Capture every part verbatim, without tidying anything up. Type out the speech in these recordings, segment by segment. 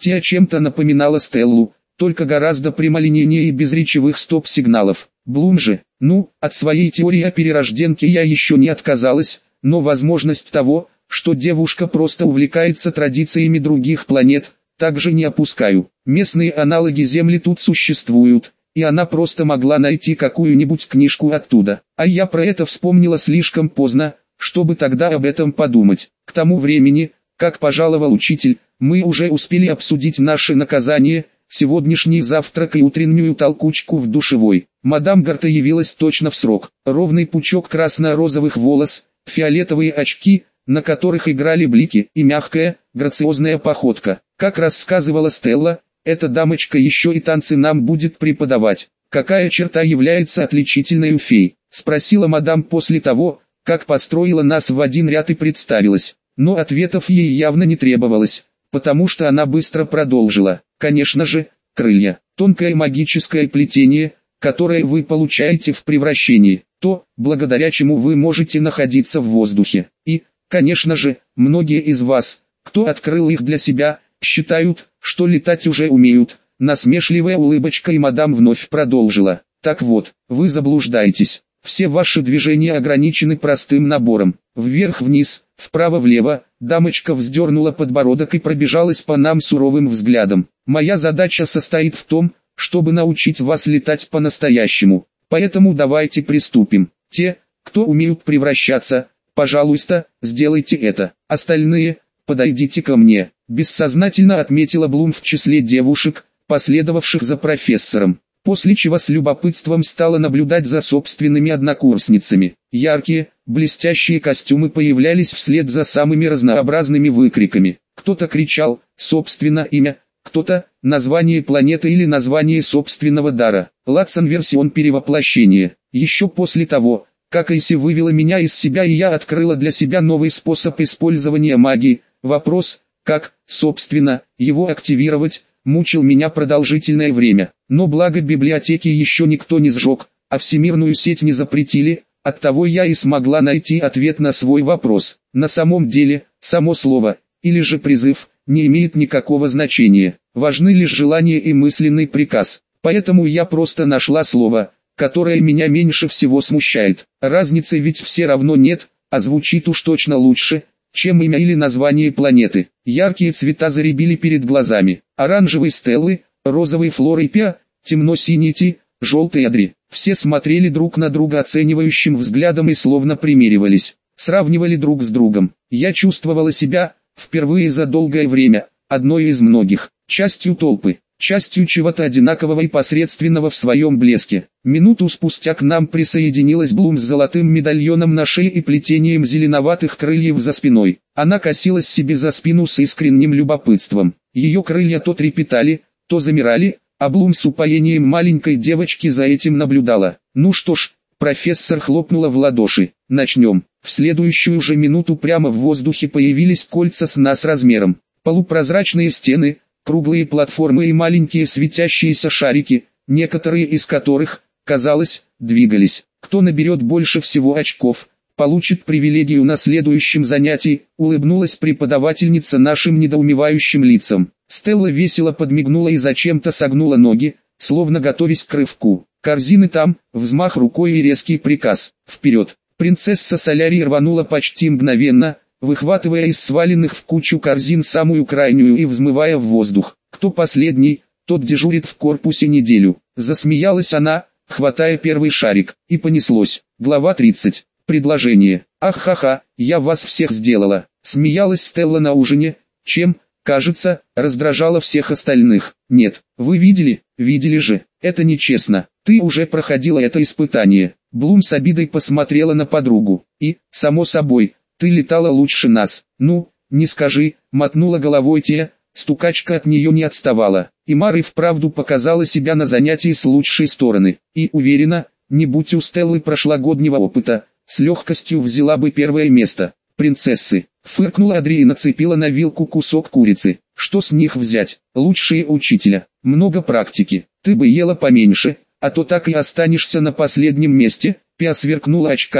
Тия чем-то напоминала Стеллу, только гораздо прямолинейнее и без речевых стоп-сигналов. Блум же, ну, от своей теории о перерожденке я еще не отказалась, но возможность того, что девушка просто увлекается традициями других планет, также не опускаю. Местные аналоги Земли тут существуют, и она просто могла найти какую-нибудь книжку оттуда. А я про это вспомнила слишком поздно, чтобы тогда об этом подумать. К тому времени, как пожаловал учитель, мы уже успели обсудить наше наказание, сегодняшний завтрак и утреннюю толкучку в душевой. Мадам Гарта явилась точно в срок. Ровный пучок красно-розовых волос, фиолетовые очки, на которых играли блики, и мягкая, грациозная походка. Как рассказывала Стелла, эта дамочка еще и танцы нам будет преподавать. Какая черта является отличительной у фей? Спросила мадам после того, как построила нас в один ряд и представилась. Но ответов ей явно не требовалось, потому что она быстро продолжила. Конечно же, крылья. Тонкое магическое плетение, которое вы получаете в превращении. То, благодаря чему вы можете находиться в воздухе. И, конечно же, многие из вас, кто открыл их для себя, считают, что летать уже умеют. Насмешливая улыбочка и мадам вновь продолжила. Так вот, вы заблуждаетесь. Все ваши движения ограничены простым набором. Вверх-вниз, вправо-влево. Дамочка вздернула подбородок и пробежалась по нам суровым взглядом. Моя задача состоит в том, чтобы научить вас летать по-настоящему. Поэтому давайте приступим. Те, кто умеют превращаться, пожалуйста, сделайте это. Остальные, подойдите ко мне. Бессознательно отметила Блум в числе девушек, последовавших за профессором. После чего с любопытством стала наблюдать за собственными однокурсницами. Яркие, блестящие костюмы появлялись вслед за самыми разнообразными выкриками. Кто-то кричал, собственно, имя, кто-то, название планеты или название собственного дара. Латсон-версион перевоплощения. Еще после того, как Эйси вывела меня из себя и я открыла для себя новый способ использования магии, вопрос, как, собственно, его активировать, мучил меня продолжительное время. Но благо библиотеки еще никто не сжег, а всемирную сеть не запретили, оттого я и смогла найти ответ на свой вопрос. На самом деле, само слово, или же призыв, не имеет никакого значения. Важны лишь желание и мысленный приказ. Поэтому я просто нашла слово, которое меня меньше всего смущает. Разницы ведь все равно нет, а звучит уж точно лучше, чем имя или название планеты. Яркие цвета заребили перед глазами. Оранжевый Стеллы, розовый Флоры Пиа, темно-синий Ти, желтый Адри. Все смотрели друг на друга оценивающим взглядом и словно примеривались, сравнивали друг с другом. Я чувствовала себя, впервые за долгое время, одной из многих, частью толпы, частью чего-то одинакового и посредственного в своем блеске. Минуту спустя к нам присоединилась Блум с золотым медальоном на шее и плетением зеленоватых крыльев за спиной. Она косилась себе за спину с искренним любопытством. Ее крылья то трепетали, то замирали, а Блум с упоением маленькой девочки за этим наблюдала. Ну что ж, профессор хлопнула в ладоши. Начнем. В следующую же минуту прямо в воздухе появились кольца с нас размером. Полупрозрачные стены, круглые платформы и маленькие светящиеся шарики, некоторые из которых, казалось, двигались. Кто наберет больше всего очков, получит привилегию на следующем занятии, улыбнулась преподавательница нашим недоумевающим лицам. Стелла весело подмигнула и зачем-то согнула ноги, словно готовясь к рывку. Корзины там, взмах рукой и резкий приказ. Вперед! Принцесса Солярий рванула почти мгновенно, выхватывая из сваленных в кучу корзин самую крайнюю и взмывая в воздух. Кто последний, тот дежурит в корпусе неделю. Засмеялась она, хватая первый шарик, и понеслось. Глава тридцать. Предложение. Ах-ха-ха, я вас всех сделала. Смеялась Стелла на ужине, чем, кажется, раздражала всех остальных. Нет, вы видели, видели же, это нечестно. Ты уже проходила это испытание. Блум с обидой посмотрела на подругу. И, само собой, ты летала лучше нас. Ну, не скажи, мотнула головой Тия, стукачка от нее не отставала. И Мар и вправду показала себя на занятии с лучшей стороны. И уверена, не будь у Стеллы прошлогоднего опыта, с легкостью взяла бы первое место. Принцессы. Фыркнула Адри и нацепила на вилку кусок курицы. Что с них взять? Лучшие учителя. Много практики. Ты бы ела поменьше, а то так и останешься на последнем месте. Пиа сверкнула очками,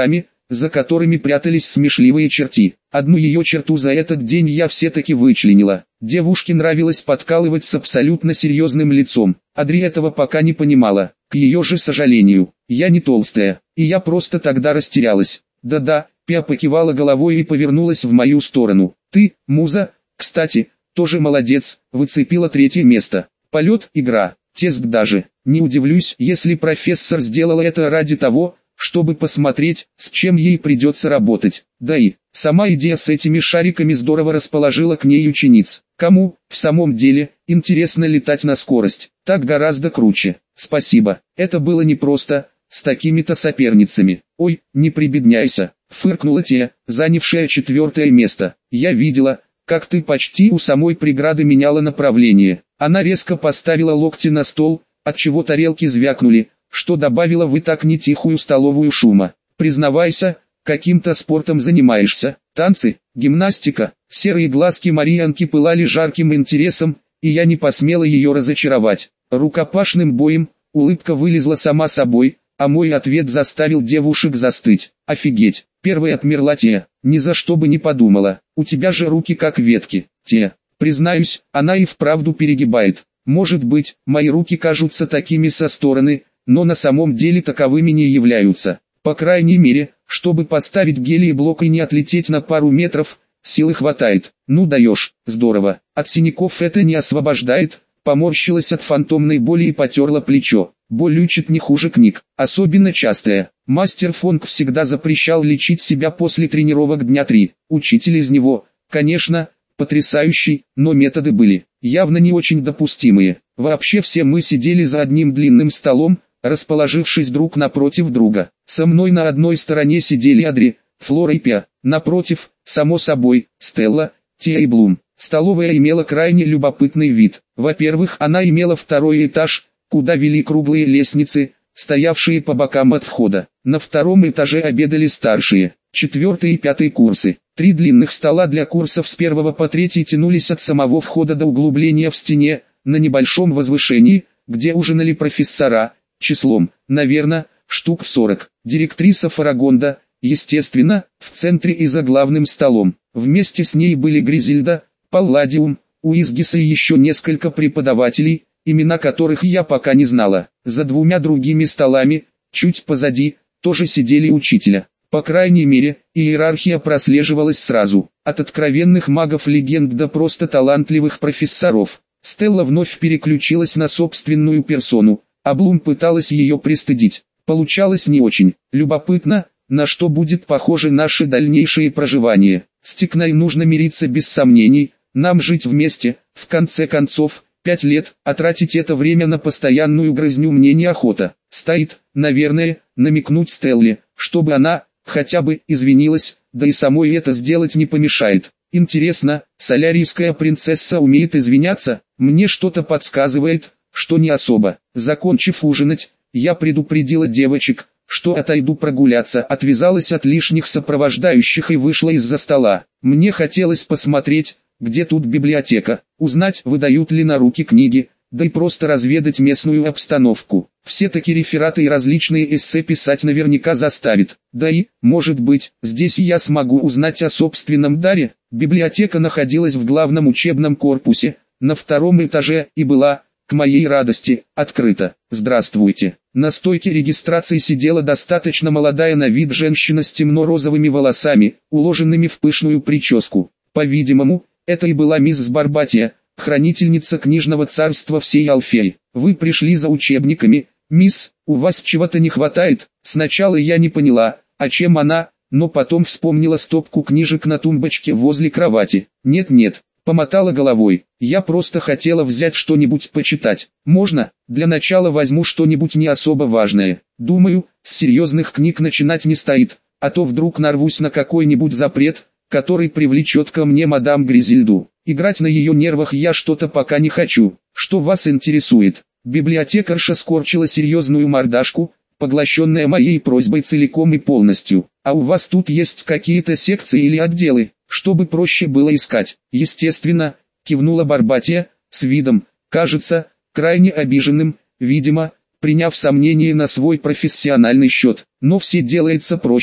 за которыми прятались смешливые черти. Одну ее черту за этот день я все-таки вычленила. Девушке нравилось подкалывать с абсолютно серьезным лицом. Адри этого пока не понимала. К ее же сожалению, я не толстая, и я просто тогда растерялась. Да-да, Пиа покивала головой и повернулась в мою сторону. Ты, муза, кстати, тоже молодец, выцепила третье место. Полет, игра, тест даже. Не удивлюсь, если профессор сделала это ради того, чтобы посмотреть, с чем ей придется работать. Да и сама идея с этими шариками здорово расположила к ней учениц. Кому, в самом деле, интересно летать на скорость, так гораздо круче. Спасибо, это было непросто, с такими-то соперницами. Ой, не прибедняйся, фыркнула Тия, занявшая четвертое место. Я видела, как ты почти у самой преграды меняла направление. Она резко поставила локти на стол, отчего тарелки звякнули, что добавило в и так не тихую столовую шума. Признавайся, каким-то спортом занимаешься? Танцы, гимнастика? Серые глазки Марьянки пылали жарким интересом, и я не посмела ее разочаровать. Рукопашным боем, улыбка вылезла сама собой, а мой ответ заставил девушек застыть. Офигеть, первой отмерла Тия, ни за что бы не подумала. У тебя же руки как ветки. Тия, признаюсь, она и вправду перегибает. Может быть, мои руки кажутся такими со стороны, но на самом деле таковыми не являются. По крайней мере, чтобы поставить гелий-блок и не отлететь на пару метров, силы хватает. Ну даешь, здорово. От синяков это не освобождает, поморщилась от фантомной боли и потерла плечо. Боль лечит не хуже книг, особенно частая. Мастер Фонг всегда запрещал лечить себя после тренировок дня три. Учитель из него, конечно, потрясающий, но методы были явно не очень допустимые. Вообще все мы сидели за одним длинным столом, расположившись друг напротив друга. Со мной на одной стороне сидели Адри, Флора и Пиа, напротив, само собой, Стелла, Тия и Блум. Столовая имела крайне любопытный вид. Во-первых, она имела второй этаж, куда вели круглые лестницы, стоявшие по бокам от входа. На втором этаже обедали старшие, четвертый и пятый курсы. Три длинных стола для курсов с первого по третий тянулись от самого входа до углубления в стене, на небольшом возвышении, где ужинали профессора, числом, наверное, штук в сорок. Директриса Фарагонда, естественно, в центре и за главным столом. Вместе с ней были Гризильда, Палладиум, Уизгис и еще несколько преподавателей, имена которых я пока не знала. За двумя другими столами, чуть позади, тоже сидели учителя. По крайней мере, иерархия прослеживалась сразу, от откровенных магов-легенд до просто талантливых профессоров. Стелла вновь переключилась на собственную персону, а Блум пыталась ее пристыдить. Получалось не очень. Любопытно, на что будет похоже наше дальнейшее проживание. С Тикной нужно мириться без сомнений, нам жить вместе, в конце концов, пять лет, а тратить это время на постоянную грызню мне неохота. Стоит, наверное, намекнуть Стелле, чтобы она, хотя бы, извинилась, да и самой это сделать не помешает. Интересно, солярийская принцесса умеет извиняться? Мне что-то подсказывает, что не особо. Закончив ужинать, я предупредила девочек, что отойду прогуляться, отвязалась от лишних сопровождающих и вышла из-за стола. Мне хотелось посмотреть, где тут библиотека, узнать, выдают ли на руки книги, да и просто разведать местную обстановку. Все-таки рефераты и различные эссе писать наверняка заставит. Да и, может быть, здесь и я смогу узнать о собственном даре. Библиотека находилась в главном учебном корпусе, на втором этаже, и была, к моей радости, открыта. Здравствуйте. На стойке регистрации сидела достаточно молодая на вид женщина с темно-розовыми волосами, уложенными в пышную прическу. По-видимому, это и была мисс Барбатия, хранительница книжного царства всей Алфеи. Вы пришли за учебниками, мисс, у вас чего-то не хватает? Сначала я не поняла, о чем она, но потом вспомнила стопку книжек на тумбочке возле кровати. Нет-нет, помотала головой, я просто хотела взять что-нибудь почитать. Можно? Для начала возьму что-нибудь не особо важное. Думаю, с серьезных книг начинать не стоит, а то вдруг нарвусь на какой-нибудь запрет, который привлечет ко мне мадам Гризильду. Играть на ее нервах я что-то пока не хочу. Что вас интересует? Библиотекарша скорчила серьезную мордашку, поглощенная моей просьбой целиком и полностью. А у вас тут есть какие-то секции или отделы, чтобы проще было искать? Естественно, кивнула Барбатия, с видом, кажется, крайне обиженным, видимо, приняв сомнение на свой профессиональный счет. Но все делается проще.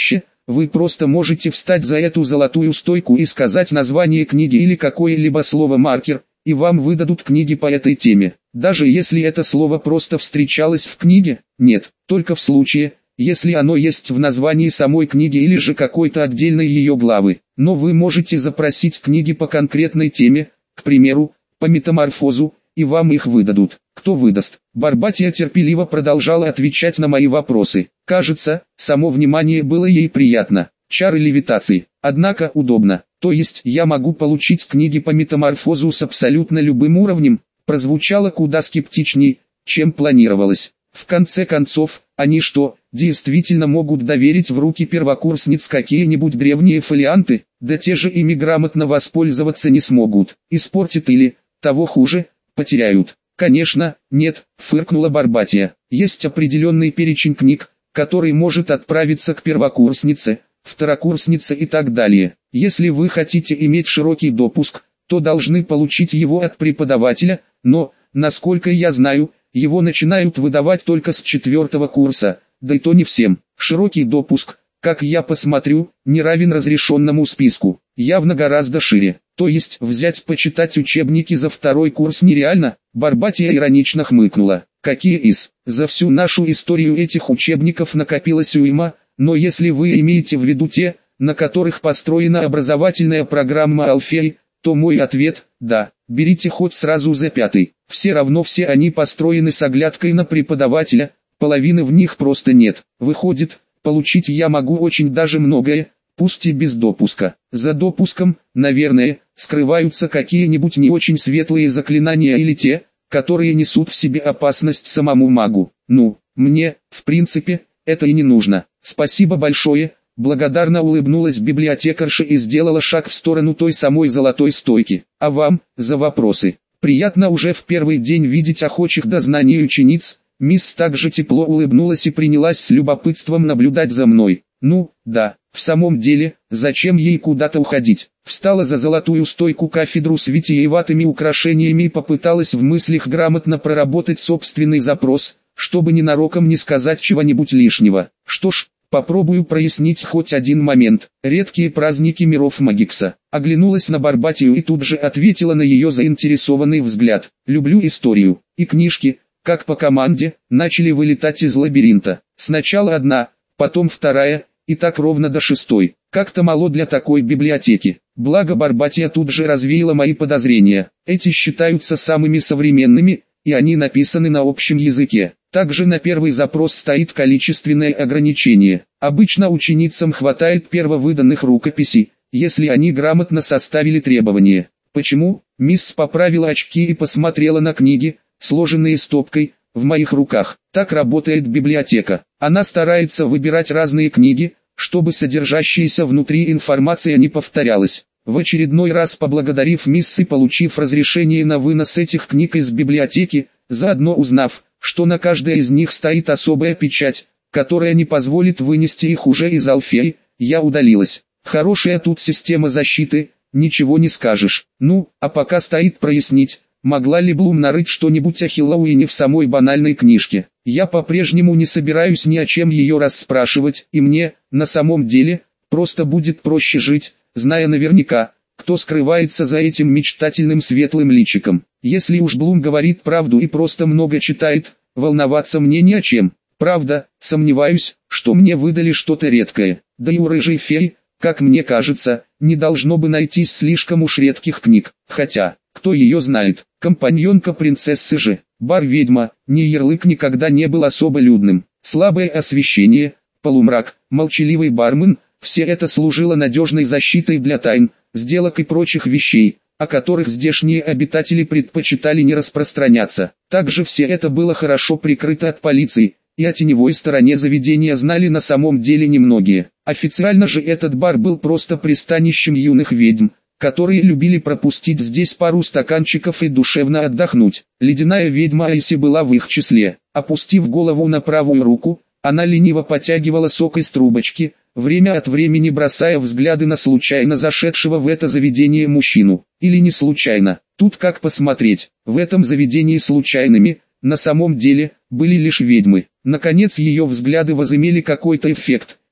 вы просто можете встать за эту золотую стойку и сказать название книги или какое-либо слово-маркер, и вам выдадут книги по этой теме. Даже если это слово просто встречалось в книге, нет, только в случае, если оно есть в названии самой книги или же какой-то отдельной ее главы. Но вы можете запросить книги по конкретной теме, к примеру, по метаморфозу, и вам их выдадут. Кто выдаст? Барбатия терпеливо продолжала отвечать на мои вопросы. Кажется, само внимание было ей приятно. Чары левитации. Однако удобно. То есть я могу получить книги по метаморфозу с абсолютно любым уровнем? Прозвучало куда скептичней, чем планировалось. В конце концов, они что, действительно могут доверить в руки первокурсниц какие-нибудь древние фолианты? Да те же ими грамотно воспользоваться не смогут. Испортят или, того хуже, потеряют. Конечно, нет, фыркнула Барбатия. Есть определенный перечень книг, который может отправиться к первокурснице, второкурснице и так далее. Если вы хотите иметь широкий допуск, то должны получить его от преподавателя, но, насколько я знаю, его начинают выдавать только с четвертого курса, да и то не всем. Широкий допуск, как я посмотрю, не равен разрешенному списку, явно гораздо шире. То есть взять почитать учебники за второй курс нереально? Барбатия иронично хмыкнула. Какие из? За всю нашу историю этих учебников накопилась уйма, но если вы имеете в виду те, на которых построена образовательная программа Алфеи, то мой ответ – да, берите хоть сразу за пятый. Все равно все они построены с оглядкой на преподавателя, половины в них просто нет. Выходит, получить я могу очень даже многое, пусть и без допуска. За допуском, наверное, скрываются какие-нибудь не очень светлые заклинания или те, которые несут в себе опасность самому магу. Ну, мне, в принципе, это и не нужно. Спасибо большое. Благодарно улыбнулась библиотекарша и сделала шаг в сторону той самой золотой стойки. А вам, за вопросы. Приятно уже в первый день видеть охочих до знаний учениц. Мисс также тепло улыбнулась и принялась с любопытством наблюдать за мной. Ну, да, в самом деле, зачем ей куда-то уходить? Встала за золотую стойку кафедру с витиеватыми украшениями и попыталась в мыслях грамотно проработать собственный запрос, чтобы ненароком не сказать чего-нибудь лишнего. Что ж, попробую прояснить хоть один момент. Редкие праздники миров Магикса. Оглянулась на Барбатию и тут же ответила на ее заинтересованный взгляд. Люблю историю. И книжки, как по команде, начали вылетать из лабиринта. Сначала одна, потом вторая, и так ровно до шестой. Как-то мало для такой библиотеки. Благо Барбатия тут же развеяла мои подозрения. Эти считаются самыми современными, и они написаны на общем языке. Также на первый запрос стоит количественное ограничение. Обычно ученицам хватает первовыданных рукописей, если они грамотно составили требования. Почему? Мисс поправила очки и посмотрела на книги, сложенные стопкой, в моих руках. Так работает библиотека. Она старается выбирать разные книги, чтобы содержащаяся внутри информация не повторялась. В очередной раз поблагодарив мисс и получив разрешение на вынос этих книг из библиотеки, заодно узнав, что на каждой из них стоит особая печать, которая не позволит вынести их уже из Алфеи, я удалилась. Хорошая тут система защиты, ничего не скажешь. Ну, а пока стоит прояснить, могла ли Блум нарыть что-нибудь о Хэллоуине в самой банальной книжке. Я по-прежнему не собираюсь ни о чем ее расспрашивать, и мне, на самом деле, просто будет проще жить, зная наверняка, кто скрывается за этим мечтательным светлым личиком. Если уж Блум говорит правду и просто много читает, волноваться мне не о чем. Правда, сомневаюсь, что мне выдали что-то редкое. Да и у рыжей феи, как мне кажется, не должно бы найтись слишком уж редких книг. Хотя, кто ее знает, компаньонка принцессы же, бар-ведьма, ни ярлык никогда не был особо людным. Слабое освещение, полумрак, молчаливый бармен – все это служило надежной защитой для тайн, сделок и прочих вещей, о которых здешние обитатели предпочитали не распространяться. Также все это было хорошо прикрыто от полиции, и о теневой стороне заведения знали на самом деле немногие. Официально же этот бар был просто пристанищем юных ведьм, которые любили пропустить здесь пару стаканчиков и душевно отдохнуть. Ледяная ведьма Айси была в их числе. Опустив голову на правую руку, она лениво потягивала сок из трубочки, время от времени бросая взгляды на случайно зашедшего в это заведение мужчину. Или не случайно, тут как посмотреть. В этом заведении случайными, на самом деле, были лишь ведьмы. Наконец ее взгляды возымели какой-то эффект,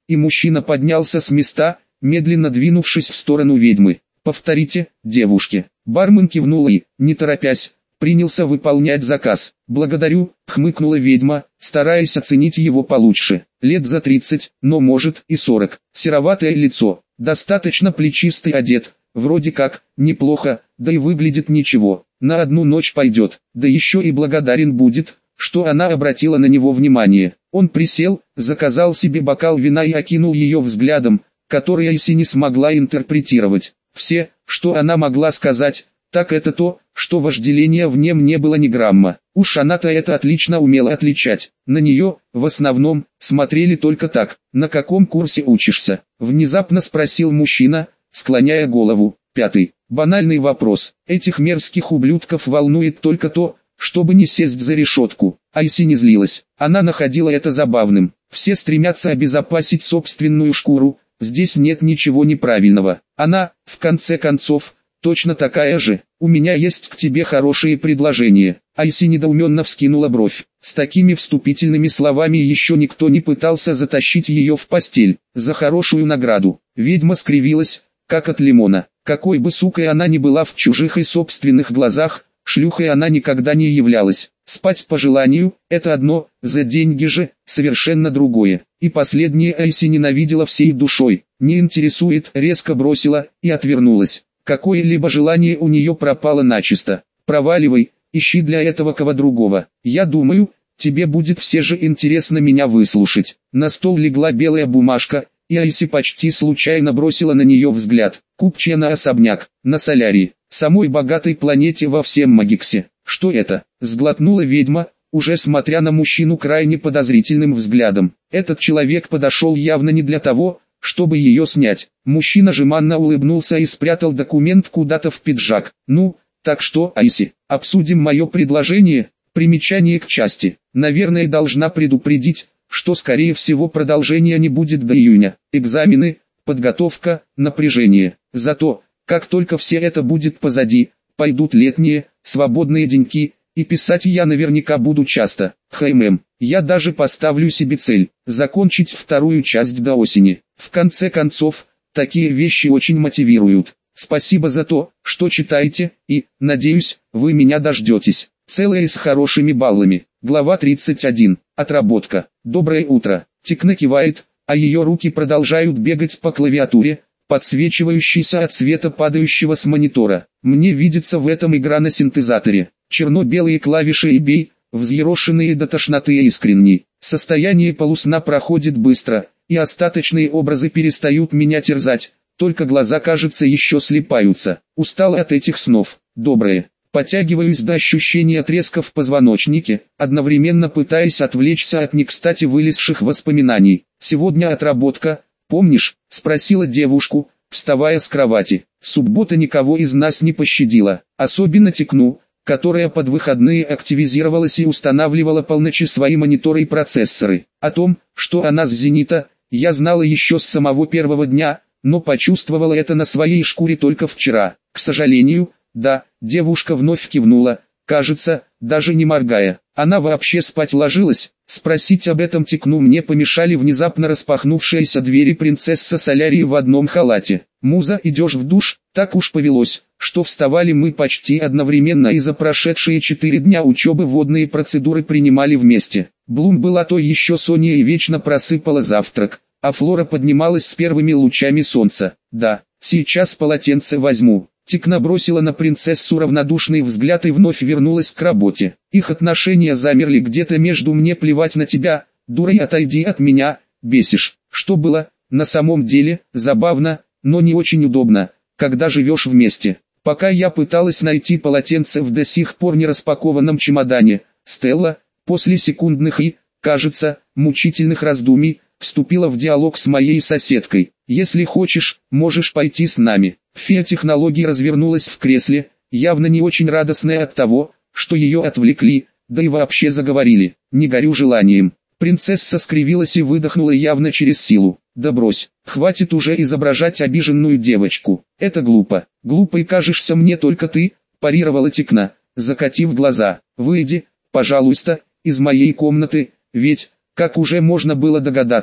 и мужчина поднялся с места, медленно двинувшись в сторону ведьмы. «Повторите, девушке». Бармен кивнул и, не торопясь, принялся выполнять заказ. «Благодарю», — хмыкнула ведьма, стараясь оценить его получше. Лет за тридцать, но может и сорок. Сероватое лицо, достаточно плечистый одет, вроде как, неплохо, да и выглядит ничего. На одну ночь пойдет, да еще и благодарен будет, что она обратила на него внимание. Он присел, заказал себе бокал вина и окинул ее взглядом, который Айси не смогла интерпретировать. Все, что она могла сказать, так это то, что вожделения в нем не было ни грамма. Уж она-то это отлично умела отличать. На нее, в основном, смотрели только так. «На каком курсе учишься?» — внезапно спросил мужчина, склоняя голову. Пятый. Банальный вопрос. Этих мерзких ублюдков волнует только то, чтобы не сесть за решетку. Айси не злилась. Она находила это забавным. Все стремятся обезопасить собственную шкуру. Здесь нет ничего неправильного. Она, в конце концов, точно такая же. «У меня есть к тебе хорошие предложения». Айси недоуменно вскинула бровь. С такими вступительными словами еще никто не пытался затащить ее в постель. За хорошую награду. Ведьма скривилась, как от лимона. Какой бы сукой она ни была в чужих и собственных глазах, шлюхой она никогда не являлась. Спать по желанию – это одно, за деньги же – совершенно другое. И последнее Айси ненавидела всей душой. «Не интересует», резко бросила и отвернулась. Какое-либо желание у нее пропало начисто. «Проваливай, ищи для этого кого другого. Я думаю, тебе будет все же интересно меня выслушать». На стол легла белая бумажка, и Айси почти случайно бросила на нее взгляд. Купчая на особняк, на Солярии, самой богатой планете во всем Магиксе. «Что это?» — сглотнула ведьма, уже смотря на мужчину крайне подозрительным взглядом. Этот человек подошел явно не для того, чтобы ее снять. Мужчина жеманно улыбнулся и спрятал документ куда-то в пиджак. «Ну, так что, Айси, обсудим мое предложение?» Примечание к части. Наверное, должна предупредить, что скорее всего продолжения не будет до июня. Экзамены, подготовка, напряжение. Зато, как только все это будет позади, пойдут летние, свободные деньки, и писать я наверняка буду часто. Хм, я даже поставлю себе цель – закончить вторую часть до осени. В конце концов, такие вещи очень мотивируют. Спасибо за то, что читаете, и, надеюсь, вы меня дождетесь. Целое с хорошими баллами. Глава тридцать один. Отработка. Доброе утро. Тикна кивает, а ее руки продолжают бегать по клавиатуре, подсвечивающейся от света падающего с монитора. Мне видится в этом игра на синтезаторе. Черно-белые клавиши и бей, взъерошенные до тошноты и искренние. Состояние полусна проходит быстро, и остаточные образы перестают меня терзать, только глаза, кажется, еще слипаются. Устал от этих снов. Доброе. Потягиваюсь до ощущения треска в позвоночнике, одновременно пытаясь отвлечься от не кстати вылезших воспоминаний. «Сегодня отработка, помнишь?» — спросила девушку, вставая с кровати. Суббота никого из нас не пощадила, особенно Тикну, которая под выходные активизировалась и устанавливала по ночи свои мониторы и процессоры. О том, что она с «Зенита», я знала еще с самого первого дня, но почувствовала это на своей шкуре только вчера. К сожалению, да, девушка вновь кивнула, кажется, даже не моргая. Она вообще спать ложилась? Спросить об этом Тикну мне помешали внезапно распахнувшиеся двери принцессы Солярии в одном халате. «Муза, идешь в душ?» Так уж повелось, что вставали мы почти одновременно и за прошедшие четыре дня учебы водные процедуры принимали вместе. Блум была той еще Соня и вечно просыпала завтрак, а Флора поднималась с первыми лучами солнца. «Да, сейчас полотенце возьму». Тикна бросила на принцессу равнодушный взгляд и вновь вернулась к работе. Их отношения замерли где-то между «мне плевать на тебя», «дура и отойди от меня», «бесишь», что было, на самом деле, забавно, но не очень удобно, когда живешь вместе. Пока я пыталась найти полотенце в до сих пор не распакованном чемодане, Стелла, после секундных и, кажется, мучительных раздумий, вступила в диалог с моей соседкой. «Если хочешь, можешь пойти с нами». Фея технологий развернулась в кресле, явно не очень радостная от того, что ее отвлекли, да и вообще заговорили. «Не горю желанием». Принцесса скривилась и выдохнула явно через силу. «Да брось, хватит уже изображать обиженную девочку. Это глупо. Глупой кажешься мне только ты», парировала Тикна, закатив глаза. «Выйди, пожалуйста, из моей комнаты, ведь, как уже можно было догадаться,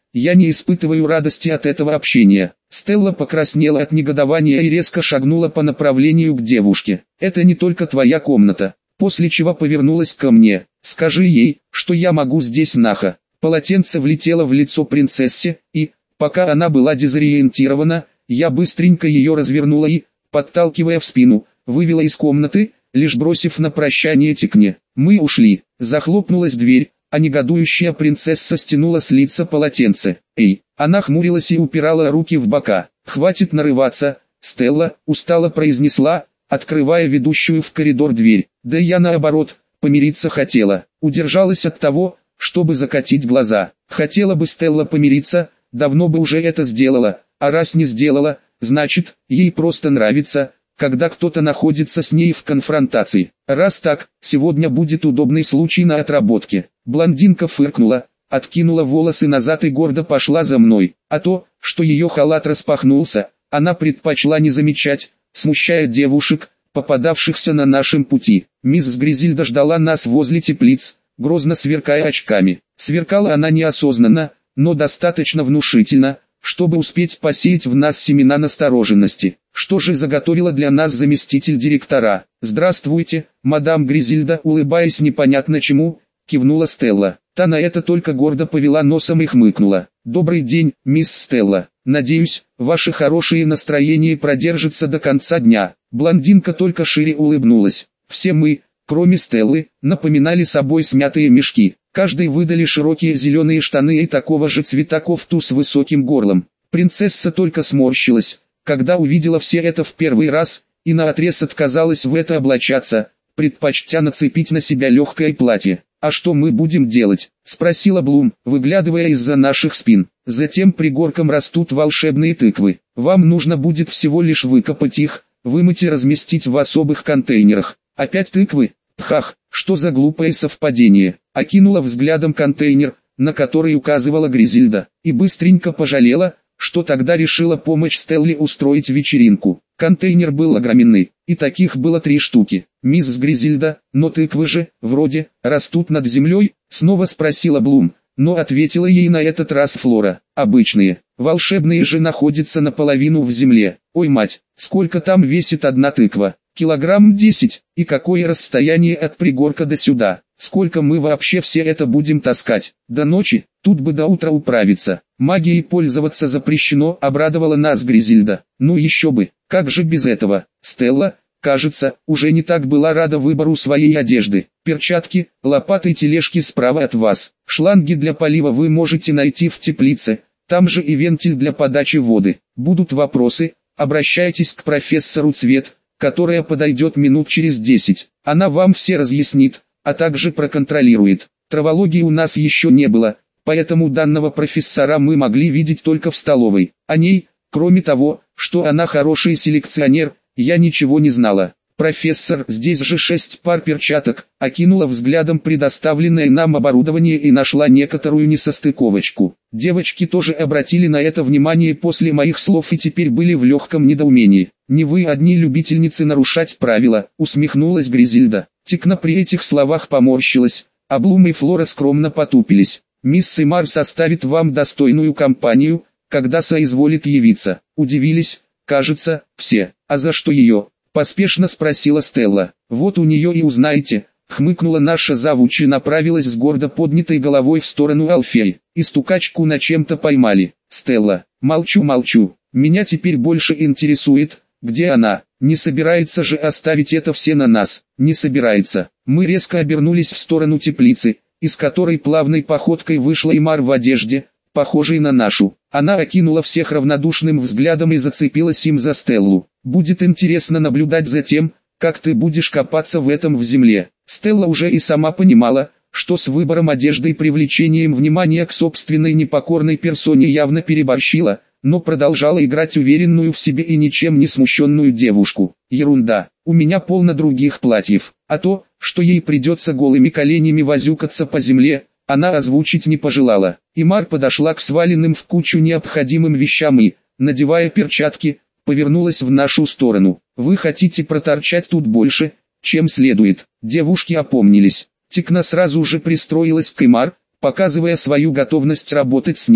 я не испытываю радости от этого общения». Стелла покраснела от негодования и резко шагнула по направлению к девушке. «Это не только твоя комната», после чего повернулась ко мне. «Скажи ей, что я могу здесь нахо». Полотенце влетело в лицо принцессе, и, пока она была дезориентирована, я быстренько ее развернула и, подталкивая в спину, вывела из комнаты, лишь бросив на прощание «тикни». Мы ушли, захлопнулась дверь, а негодующая принцесса стянула с лица полотенце. «Эй!» Она хмурилась и упирала руки в бока. «Хватит нарываться, Стелла», устало произнесла, открывая ведущую в коридор дверь. «Да я наоборот, помириться хотела». Удержалась от того, чтобы закатить глаза. Хотела бы Стелла помириться, давно бы уже это сделала, а раз не сделала, значит, ей просто нравится, когда кто-то находится с ней в конфронтации. Раз так, сегодня будет удобный случай на отработке. Блондинка фыркнула, откинула волосы назад и гордо пошла за мной. А то, что ее халат распахнулся, она предпочла не замечать, смущая девушек, попадавшихся на нашем пути. Мисс Гризильда ждала нас возле теплиц, грозно сверкая очками. Сверкала она неосознанно, но достаточно внушительно, чтобы успеть посеять в нас семена настороженности. Что же заготовила для нас заместитель директора? «Здравствуйте, мадам Гризильда», улыбаясь непонятно чему, кивнула Стелла. Та на это только гордо повела носом и хмыкнула. «Добрый день, мисс Стелла. Надеюсь, ваше хорошее настроение продержится до конца дня». Блондинка только шире улыбнулась. Все мы, кроме Стеллы, напоминали собой смятые мешки. Каждый выдали широкие зеленые штаны и такого же цвета кофту с высоким горлом. Принцесса только сморщилась, когда увидела все это в первый раз, и наотрез отказалась в это облачаться, предпочтя нацепить на себя легкое платье. «А что мы будем делать?» – спросила Блум, выглядывая из-за наших спин. «Затем пригорком растут волшебные тыквы. Вам нужно будет всего лишь выкопать их, вымыть и разместить в особых контейнерах. Опять тыквы? Пхах, что за глупое совпадение?» Окинула взглядом контейнер, на который указывала Гризильда, и быстренько пожалела, что тогда решила помочь Стелле устроить вечеринку. Контейнер был огроменный, и таких было три штуки. «Мисс Гризильда, но тыквы же, вроде, растут над землей?» Снова спросила Блум, но ответила ей на этот раз Флора. «Обычные, волшебные же находятся наполовину в земле. Ой, мать, сколько там весит одна тыква? Килограмм десять, и какое расстояние от пригорка до сюда? Сколько мы вообще все это будем таскать? До ночи, тут бы до утра управиться. Магией пользоваться запрещено», обрадовала нас Гризильда. «Ну еще бы, как же без этого?» Стелла, кажется, уже не так была рада выбору своей одежды. «Перчатки, лопаты и тележки справа от вас. Шланги для полива вы можете найти в теплице, там же и вентиль для подачи воды. Будут вопросы, обращайтесь к профессору Цвет, которая подойдет минут через десять. Она вам все разъяснит, а также проконтролирует. Травологии у нас еще не было, поэтому данного профессора мы могли видеть только в столовой. О ней, кроме того, что она хороший селекционер, я ничего не знала. Профессор, здесь же шесть пар перчаток», окинула взглядом предоставленное нам оборудование и нашла некоторую несостыковочку. Девочки тоже обратили на это внимание после моих слов и теперь были в легком недоумении. «Не вы одни любительницы нарушать правила», усмехнулась Гризильда. Тикна при этих словах поморщилась, а Блум и Флора скромно потупились. «Мисс Имар составит вам достойную компанию, когда соизволит явиться». Удивились, кажется, все. «А за что ее?» поспешно спросила Стелла. «Вот у нее и узнаете», хмыкнула наша завуч и направилась с гордо поднятой головой в сторону Алфеи. «И стукачку на чем-то поймали». «Стелла, молчу молчу, меня теперь больше интересует, где она? Не собирается же оставить это все на нас?» «Не собирается». Мы резко обернулись в сторону теплицы, из которой плавной походкой вышла Имар в одежде, похожей на нашу. Она окинула всех равнодушным взглядом и зацепилась им за Стеллу. «Будет интересно наблюдать за тем, как ты будешь копаться в этом в земле». Стелла уже и сама понимала, что с выбором одежды и привлечением внимания к собственной непокорной персоне явно переборщила, но продолжала играть уверенную в себе и ничем не смущенную девушку. «Ерунда, у меня полно других платьев, а то, что ей придется голыми коленями возюкаться по земле, она озвучить не пожелала». Имар подошла к сваленным в кучу необходимым вещам и, надевая перчатки, повернулась в нашу сторону. «Вы хотите проторчать тут больше, чем следует?» Девушки опомнились. Тикна сразу же пристроилась к Имар, показывая свою готовность работать с ней.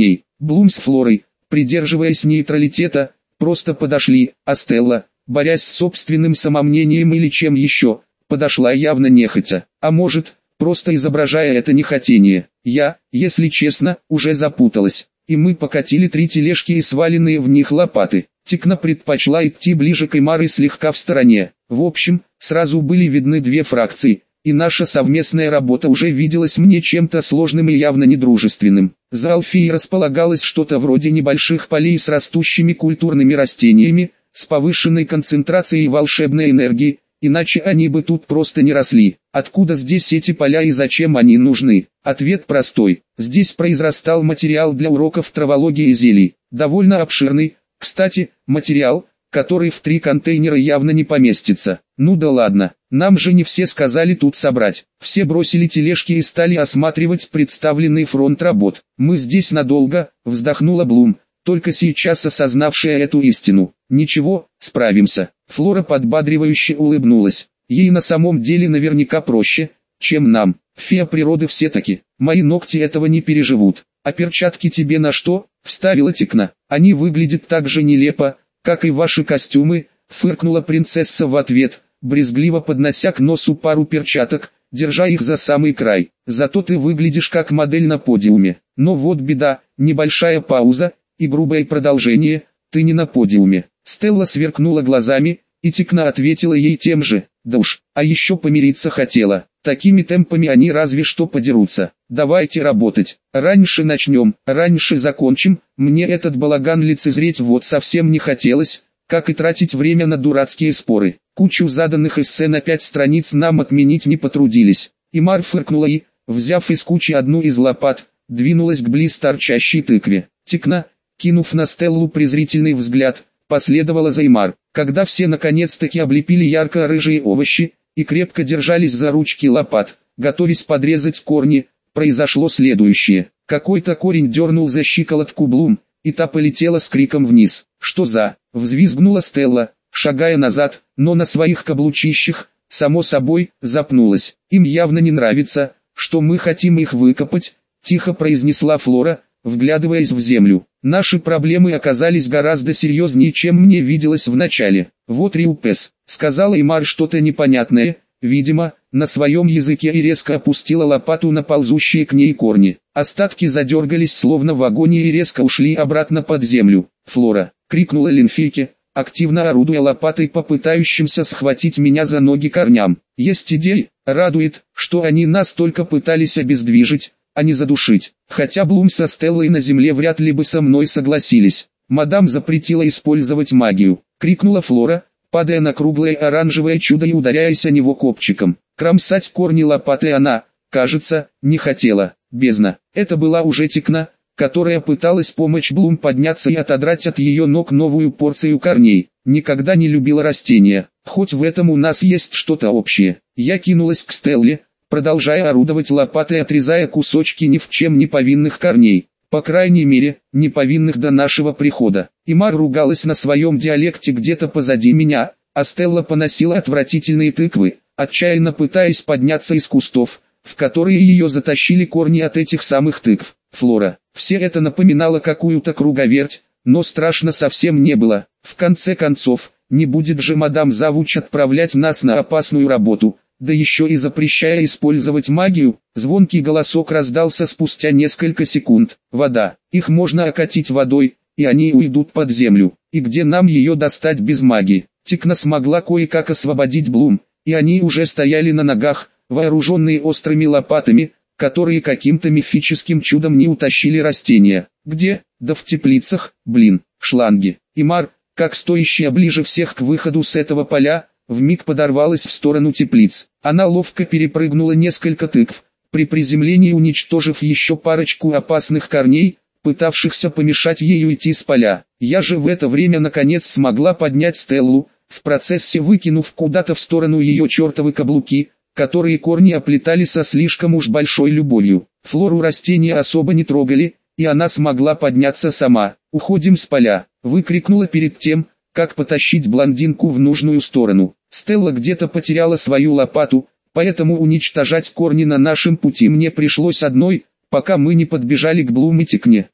Блум с Флорой, придерживаясь нейтралитета, просто подошли, а Стелла, борясь с собственным самомнением или чем еще, подошла явно нехотя, а может, просто изображая это нехотение. Я, если честно, уже запуталась, и мы покатили три тележки и сваленные в них лопаты. Тикна предпочла идти ближе к Имар и слегка в стороне. В общем, сразу были видны две фракции, и наша совместная работа уже виделась мне чем-то сложным и явно недружественным. За Алфией располагалось что-то вроде небольших полей с растущими культурными растениями, с повышенной концентрацией волшебной энергии, иначе они бы тут просто не росли. Откуда здесь эти поля и зачем они нужны? Ответ простой. Здесь произрастал материал для уроков травологии и зелий, довольно обширный. Кстати, материал, который в три контейнера явно не поместится. Ну да ладно, нам же не все сказали тут собрать. Все бросили тележки и стали осматривать представленный фронт работ. Мы здесь надолго, вздохнула Блум, только сейчас осознавшая эту истину. Ничего, справимся. Флора подбадривающе улыбнулась. Ей на самом деле наверняка проще, чем нам. Фея природы все-таки. Мои ногти этого не переживут. А перчатки тебе на что? Вставила Тикна. Они выглядят так же нелепо, как и ваши костюмы, фыркнула принцесса в ответ, брезгливо поднося к носу пару перчаток, держа их за самый край. Зато ты выглядишь как модель на подиуме. Но вот беда, небольшая пауза, и грубое продолжение, ты не на подиуме. Стелла сверкнула глазами, и Тикна ответила ей тем же, да уж, а еще помириться хотела. Такими темпами они разве что подерутся. Давайте работать. Раньше начнем, раньше закончим. Мне этот балаган лицезреть вот совсем не хотелось, как и тратить время на дурацкие споры. Кучу заданных эссе на пять страниц нам отменить не потрудились. Имар фыркнула и, взяв из кучи одну из лопат, двинулась к близ торчащей тыкве. Тикна, кинув на Стеллу презрительный взгляд, последовала за Имар. Когда все наконец-таки облепили ярко-рыжие овощи и крепко держались за ручки лопат, готовясь подрезать корни, произошло следующее. Какой-то корень дернул за щиколотку Блум, и та полетела с криком вниз. «Что за?» — взвизгнула Стелла, шагая назад, но на своих каблучищах, само собой, запнулась. «Им явно не нравится, что мы хотим их выкопать», — тихо произнесла Флора, вглядываясь в землю. «Наши проблемы оказались гораздо серьезнее, чем мне виделось вначале. Вот Риупес», — сказала Имар что-то непонятное, видимо, на своем языке, и резко опустила лопату на ползущие к ней корни. Остатки задергались словно в агонии и резко ушли обратно под землю. «Флора!» — крикнула Линфейке, активно орудуя лопатой по пытающимся схватить меня за ноги корням. «Есть идея, радует, что они нас только пытались обездвижить, а не задушить. Хотя Блум со Стеллой на земле вряд ли бы со мной согласились. Мадам запретила использовать магию», — крикнула Флора, падая на круглое оранжевое чудо и ударяясь о него копчиком. Кромсать корни лопатой она, кажется, не хотела. Бездна. Это была уже Тикна, которая пыталась помочь Блум подняться и отодрать от ее ног новую порцию корней. Никогда не любила растения, хоть в этом у нас есть что-то общее. Я кинулась к Стелле, продолжая орудовать лопатой, отрезая кусочки ни в чем не повинных корней. По крайней мере, не повинных до нашего прихода. Имар ругалась на своем диалекте где-то позади меня, а Стелла поносила отвратительные тыквы, отчаянно пытаясь подняться из кустов, в которые ее затащили корни от этих самых тыкв. Флора. Все это напоминало какую-то круговерть, но страшно совсем не было. В конце концов, не будет же мадам Завуч отправлять нас на опасную работу, да еще и запрещая использовать магию. Звонкий голосок раздался спустя несколько секунд. Вода. Их можно окатить водой, и они уйдут под землю. И где нам ее достать без магии? Тикна смогла кое-как освободить Блум, и они уже стояли на ногах, вооруженные острыми лопатами, которые каким-то мифическим чудом не утащили растения. Где? Да в теплицах, блин, шланги. Имар, как стоящая ближе всех к выходу с этого поля, вмиг подорвалась в сторону теплиц. Она ловко перепрыгнула несколько тыкв, при приземлении уничтожив еще парочку опасных корней, пытавшихся помешать ей уйти с поля. Я же в это время наконец смогла поднять Стеллу, в процессе выкинув куда-то в сторону ее чертовы каблуки, которые корни оплетали со слишком уж большой любовью. Флору растения особо не трогали, и она смогла подняться сама. «Уходим с поля!» — выкрикнула перед тем, как потащить блондинку в нужную сторону. Стелла где-то потеряла свою лопату, поэтому уничтожать корни на нашем пути мне пришлось одной, пока мы не подбежали к Блум и Тикне.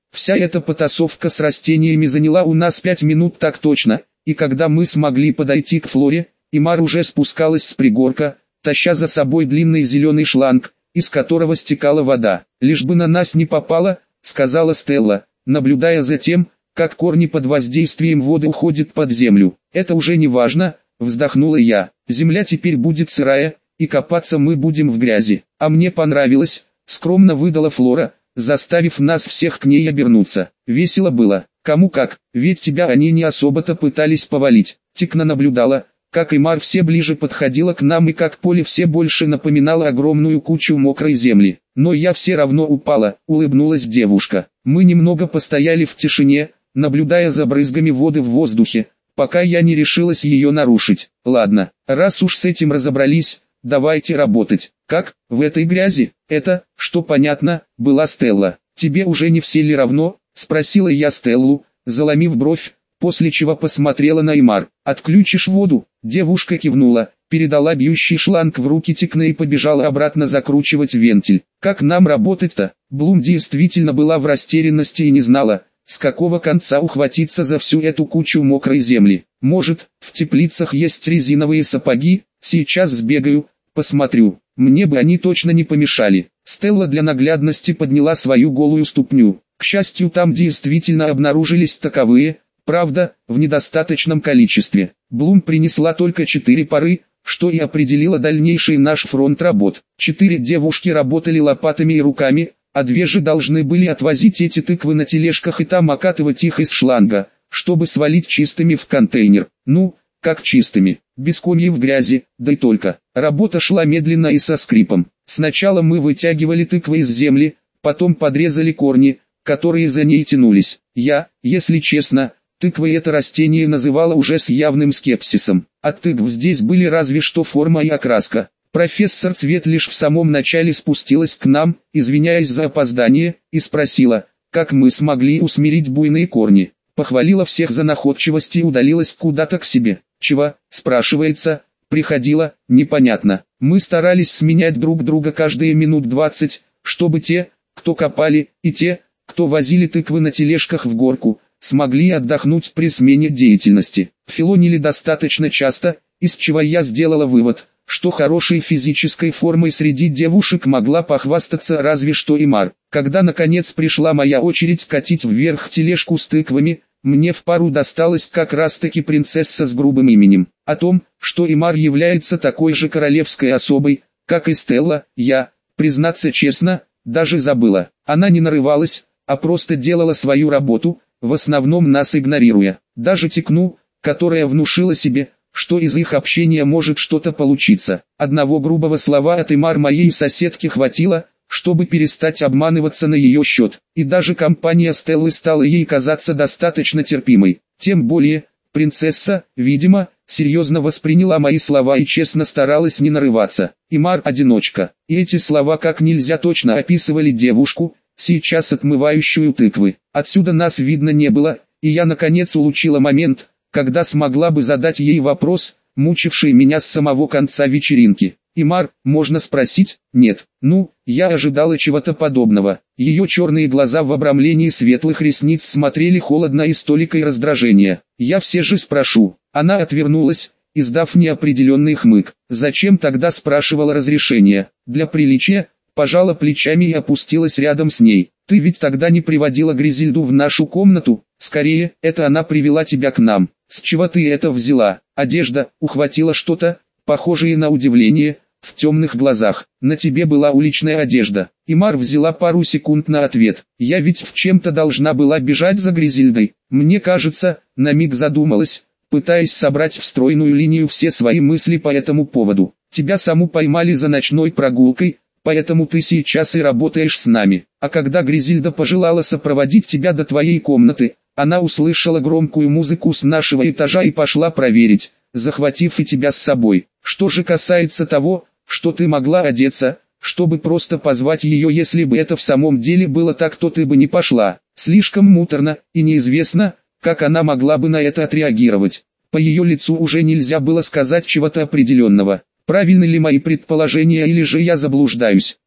Вся эта потасовка с растениями заняла у нас пять минут так точно, и когда мы смогли подойти к Флоре, Имар уже спускалась с пригорка, таща за собой длинный зеленый шланг, из которого стекала вода. «Лишь бы на нас не попало», — сказала Стелла, наблюдая за тем, как корни под воздействием воды уходят под землю. «Это уже не важно», — вздохнула я. «Земля теперь будет сырая, и копаться мы будем в грязи». «А мне понравилось», — скромно выдала Флора, заставив нас всех к ней обернуться. «Весело было. Кому как, ведь тебя они не особо-то пытались повалить». Тикна наблюдала, как Имар все ближе подходила к нам и как поле все больше напоминало огромную кучу мокрой земли. «Но я все равно упала», — улыбнулась девушка. Мы немного постояли в тишине, наблюдая за брызгами воды в воздухе, пока я не решилась ее нарушить. «Ладно, раз уж с этим разобрались, давайте работать». «Как, в этой грязи?» «Это, что понятно, была Стелла». «Тебе уже не все ли равно?» — спросила я Стеллу, заломив бровь, после чего посмотрела на Имар. «Отключишь воду?» Девушка кивнула, передала бьющий шланг в руки Тикны и побежала обратно закручивать вентиль. «Как нам работать-то?» Блум действительно была в растерянности и не знала, с какого конца ухватиться за всю эту кучу мокрой земли. «Может, в теплицах есть резиновые сапоги? Сейчас сбегаю, посмотрю. Мне бы они точно не помешали». Стелла для наглядности подняла свою голую ступню. К счастью, там действительно обнаружились таковые, правда, в недостаточном количестве. Блум принесла только четыре пары, что и определило дальнейший наш фронт работ. Четыре девушки работали лопатами и руками, а две же должны были отвозить эти тыквы на тележках и там окатывать их из шланга, чтобы свалить чистыми в контейнер. Ну, как чистыми, без комьев в грязи, да и только. Работа шла медленно и со скрипом. Сначала мы вытягивали тыквы из земли, потом подрезали корни, которые за ней тянулись. Я, если честно, тыквой это растение называла уже с явным скепсисом. От тыкв здесь были разве что форма и окраска. Профессор Цвет лишь в самом начале спустилась к нам, извиняясь за опоздание, и спросила, как мы смогли усмирить буйные корни. Похвалила всех за находчивость и удалилась куда-то к себе. «Чего?» – спрашивается. «Приходила, непонятно. Мы старались сменять друг друга каждые минут двадцать, чтобы те, кто копали, и те, кто возили тыквы на тележках в горку, смогли отдохнуть при смене деятельности. Филонили достаточно часто, из чего я сделала вывод, что хорошей физической формой среди девушек могла похвастаться разве что Имар. Когда наконец пришла моя очередь катить вверх тележку с тыквами, мне в пару досталась как раз-таки принцесса с грубым именем. О том, что Имар является такой же королевской особой, как и Стелла, я, признаться честно, даже забыла. Она не нарывалась, а просто делала свою работу, в основном нас игнорируя. Даже Тикну, которая внушила себе, что из их общения может что-то получиться. Одного грубого слова от Имар моей соседки хватило, чтобы перестать обманываться на ее счет. И даже компания Стеллы стала ей казаться достаточно терпимой. Тем более, принцесса, видимо, серьезно восприняла мои слова и честно старалась не нарываться. Имар одиночка. И эти слова как нельзя точно описывали девушку, сейчас отмывающую тыквы. Отсюда нас видно не было, и я наконец улучила момент, когда смогла бы задать ей вопрос, мучивший меня с самого конца вечеринки. «Имар, можно спросить?» «Нет». Ну, я ожидала чего-то подобного. Ее черные глаза в обрамлении светлых ресниц смотрели холодно и с толикой раздражения. «Я все же спрошу». Она отвернулась, издав неопределенный хмык. «Зачем тогда спрашивала разрешения?» «Для приличия», пожала плечами и опустилась рядом с ней. «Ты ведь тогда не приводила Гризельду в нашу комнату? Скорее, это она привела тебя к нам. С чего ты это взяла?» Одежда, ухватила что-то, похожее на удивление, в темных глазах. «На тебе была уличная одежда». Имар взяла пару секунд на ответ. «Я ведь в чем-то должна была бежать за Гризельдой. Мне кажется», на миг задумалась, пытаясь собрать в стройную линию все свои мысли по этому поводу. «Тебя саму поймали за ночной прогулкой, поэтому ты сейчас и работаешь с нами. А когда Гризельда пожелала сопроводить тебя до твоей комнаты, она услышала громкую музыку с нашего этажа и пошла проверить, захватив и тебя с собой. Что же касается того, что ты могла одеться, чтобы просто позвать ее, если бы это в самом деле было так, то ты бы не пошла. Слишком муторно, и неизвестно, как она могла бы на это отреагировать. По ее лицу уже нельзя было сказать чего-то определенного. Правильны ли мои предположения или же я заблуждаюсь? И,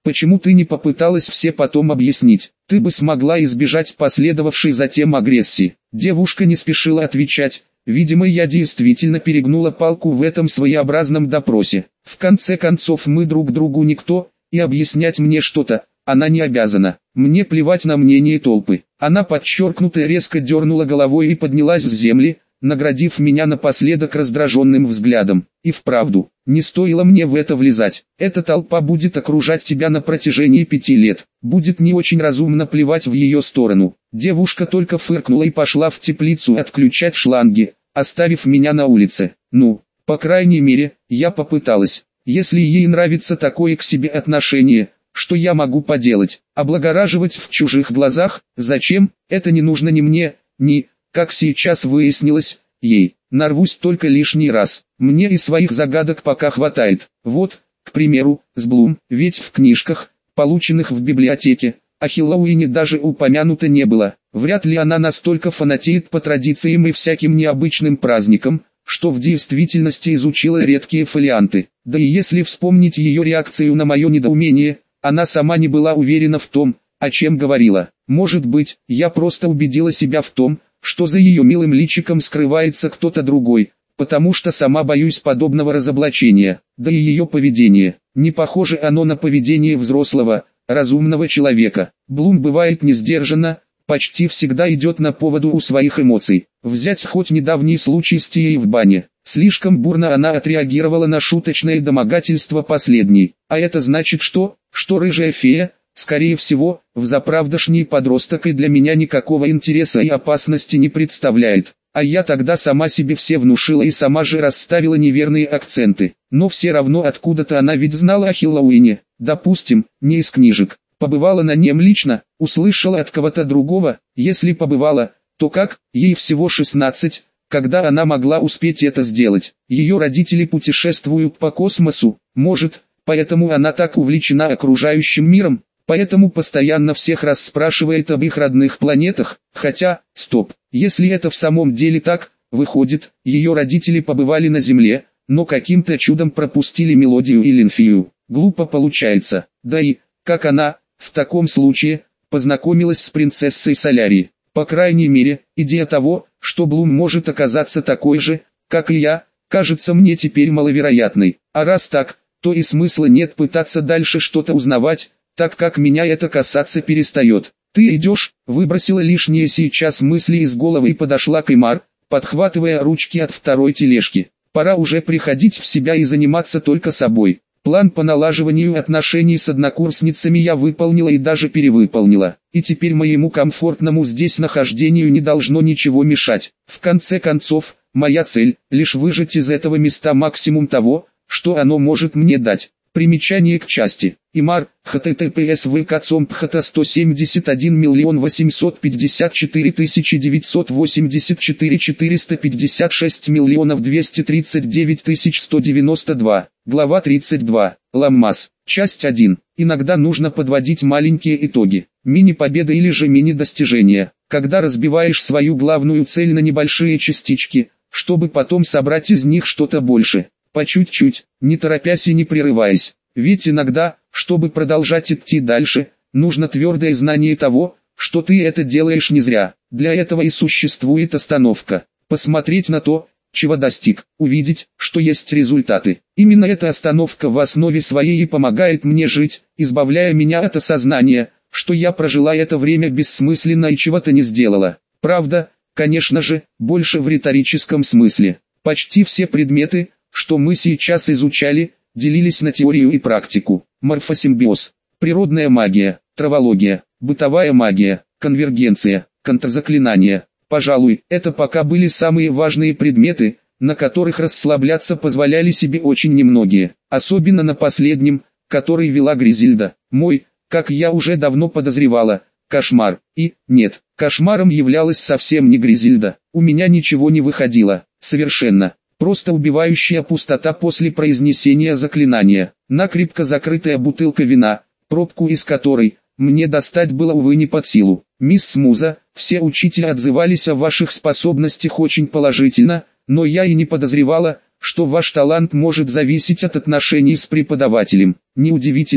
Почему ты не попыталась все потом объяснить? Ты бы смогла избежать последовавшей затем агрессии. Девушка не спешила отвечать. Видимо, я действительно перегнула палку в этом своеобразном допросе. В конце концов, мы друг другу никто, и объяснять мне что-то она не обязана. Мне плевать на мнение толпы. Она подчеркнуто резко дернула головой и поднялась с земли, наградив меня напоследок раздраженным взглядом. И вправду, не стоило мне в это влезать. Эта толпа будет окружать тебя на протяжении пяти лет. Будет не очень разумно плевать в ее сторону. Девушка только фыркнула и пошла в теплицу отключать шланги, оставив меня на улице. Ну, по крайней мере, я попыталась. Если ей нравится такое к себе отношение, что я могу поделать? Облагораживать в чужих глазах? Зачем? Это не нужно ни мне, ни, как сейчас выяснилось, ей. Нарвусь только лишний раз. Мне и своих загадок пока хватает. Вот, к примеру, с Блум, ведь в книжках, полученных в библиотеке, о Хэллоуине даже упомянуто не было. Вряд ли она настолько фанатеет по традициям и всяким необычным праздникам, что в действительности изучила редкие фолианты. Да и если вспомнить ее реакцию на мое недоумение, она сама не была уверена в том, о чем говорила. Может быть, я просто убедила себя в том, что за ее милым личиком скрывается кто-то другой, потому что сама боюсь подобного разоблачения. Да и ее поведение, не похоже оно на поведение взрослого, разумного человека. Блум бывает не сдержана, почти всегда идет на поводу у своих эмоций. Взять хоть недавний случай с Тией в бане. Слишком бурно она отреагировала на шуточное домогательство последней. А это значит что? Что рыжая фея, скорее всего, взаправдошний подросток и для меня никакого интереса и опасности не представляет. А я тогда сама себе все внушила и сама же расставила неверные акценты. Но все равно откуда-то она ведь знала о Хэллоуине. Допустим, не из книжек. Побывала на нем лично, услышала от кого-то другого. Если побывала, то как? Ей всего шестнадцать, когда она могла успеть это сделать. Ее родители путешествуют по космосу, может, поэтому она так увлечена окружающим миром, поэтому постоянно всех расспрашивает об их родных планетах. Хотя, стоп, если это в самом деле так, выходит, ее родители побывали на Земле, но каким-то чудом пропустили Мелодию и Линфию. Глупо получается. Да и, как она, в таком случае, познакомилась с принцессой Солярии? По крайней мере, идея того, что Блум может оказаться такой же, как и я, кажется мне теперь маловероятной. А раз так, то и смысла нет пытаться дальше что-то узнавать, так как меня это касаться перестает. «Ты идешь», выбросила лишние сейчас мысли из головы и подошла к Имар, подхватывая ручки от второй тележки. Пора уже приходить в себя и заниматься только собой. План по налаживанию отношений с однокурсницами я выполнила и даже перевыполнила. И теперь моему комфортному здесь нахождению не должно ничего мешать. В конце концов, моя цель – лишь выжать из этого места максимум того, что оно может мне дать. Примечание к части. Имар, https vk.com.pht сто семьдесят один миллион восемьсот пятьдесят четыре тысячи девятьсот восемьдесят четыре четыреста пятьдесят шесть миллионов двести тридцать девять тысяч сто девяносто два. Глава тридцать два. Ламмас. Часть один. Иногда нужно подводить маленькие итоги. Мини-победа или же мини-достижения. Когда разбиваешь свою главную цель на небольшие частички, чтобы потом собрать из них что-то больше. По чуть-чуть, не торопясь и не прерываясь. Ведь иногда, чтобы продолжать идти дальше, нужно твердое знание того, что ты это делаешь не зря. Для этого и существует остановка. Посмотреть на то, чего достиг, увидеть, что есть результаты. Именно эта остановка в основе своей и помогает мне жить, избавляя меня от осознания, что я прожила это время бессмысленно и чего-то не сделала. Правда, конечно же, больше в риторическом смысле. Почти все предметы, что мы сейчас изучали, делились на теорию и практику. Морфосимбиоз, природная магия, травология, бытовая магия, конвергенция, контрзаклинание. Пожалуй, это пока были самые важные предметы, на которых расслабляться позволяли себе очень немногие. Особенно на последнем, который вела Гризильда. Мой, как я уже давно подозревала, кошмар. И, нет, кошмаром являлась совсем не Гризильда. У меня ничего не выходило, совершенно. Просто убивающая пустота после произнесения заклинания. Накрепко закрытая бутылка вина, пробку из которой мне достать было, увы, не под силу. Мисс Муза, все учителя отзывались о ваших способностях очень положительно, но я и не подозревала, что ваш талант может зависеть от отношений с преподавателем. Неудивительно,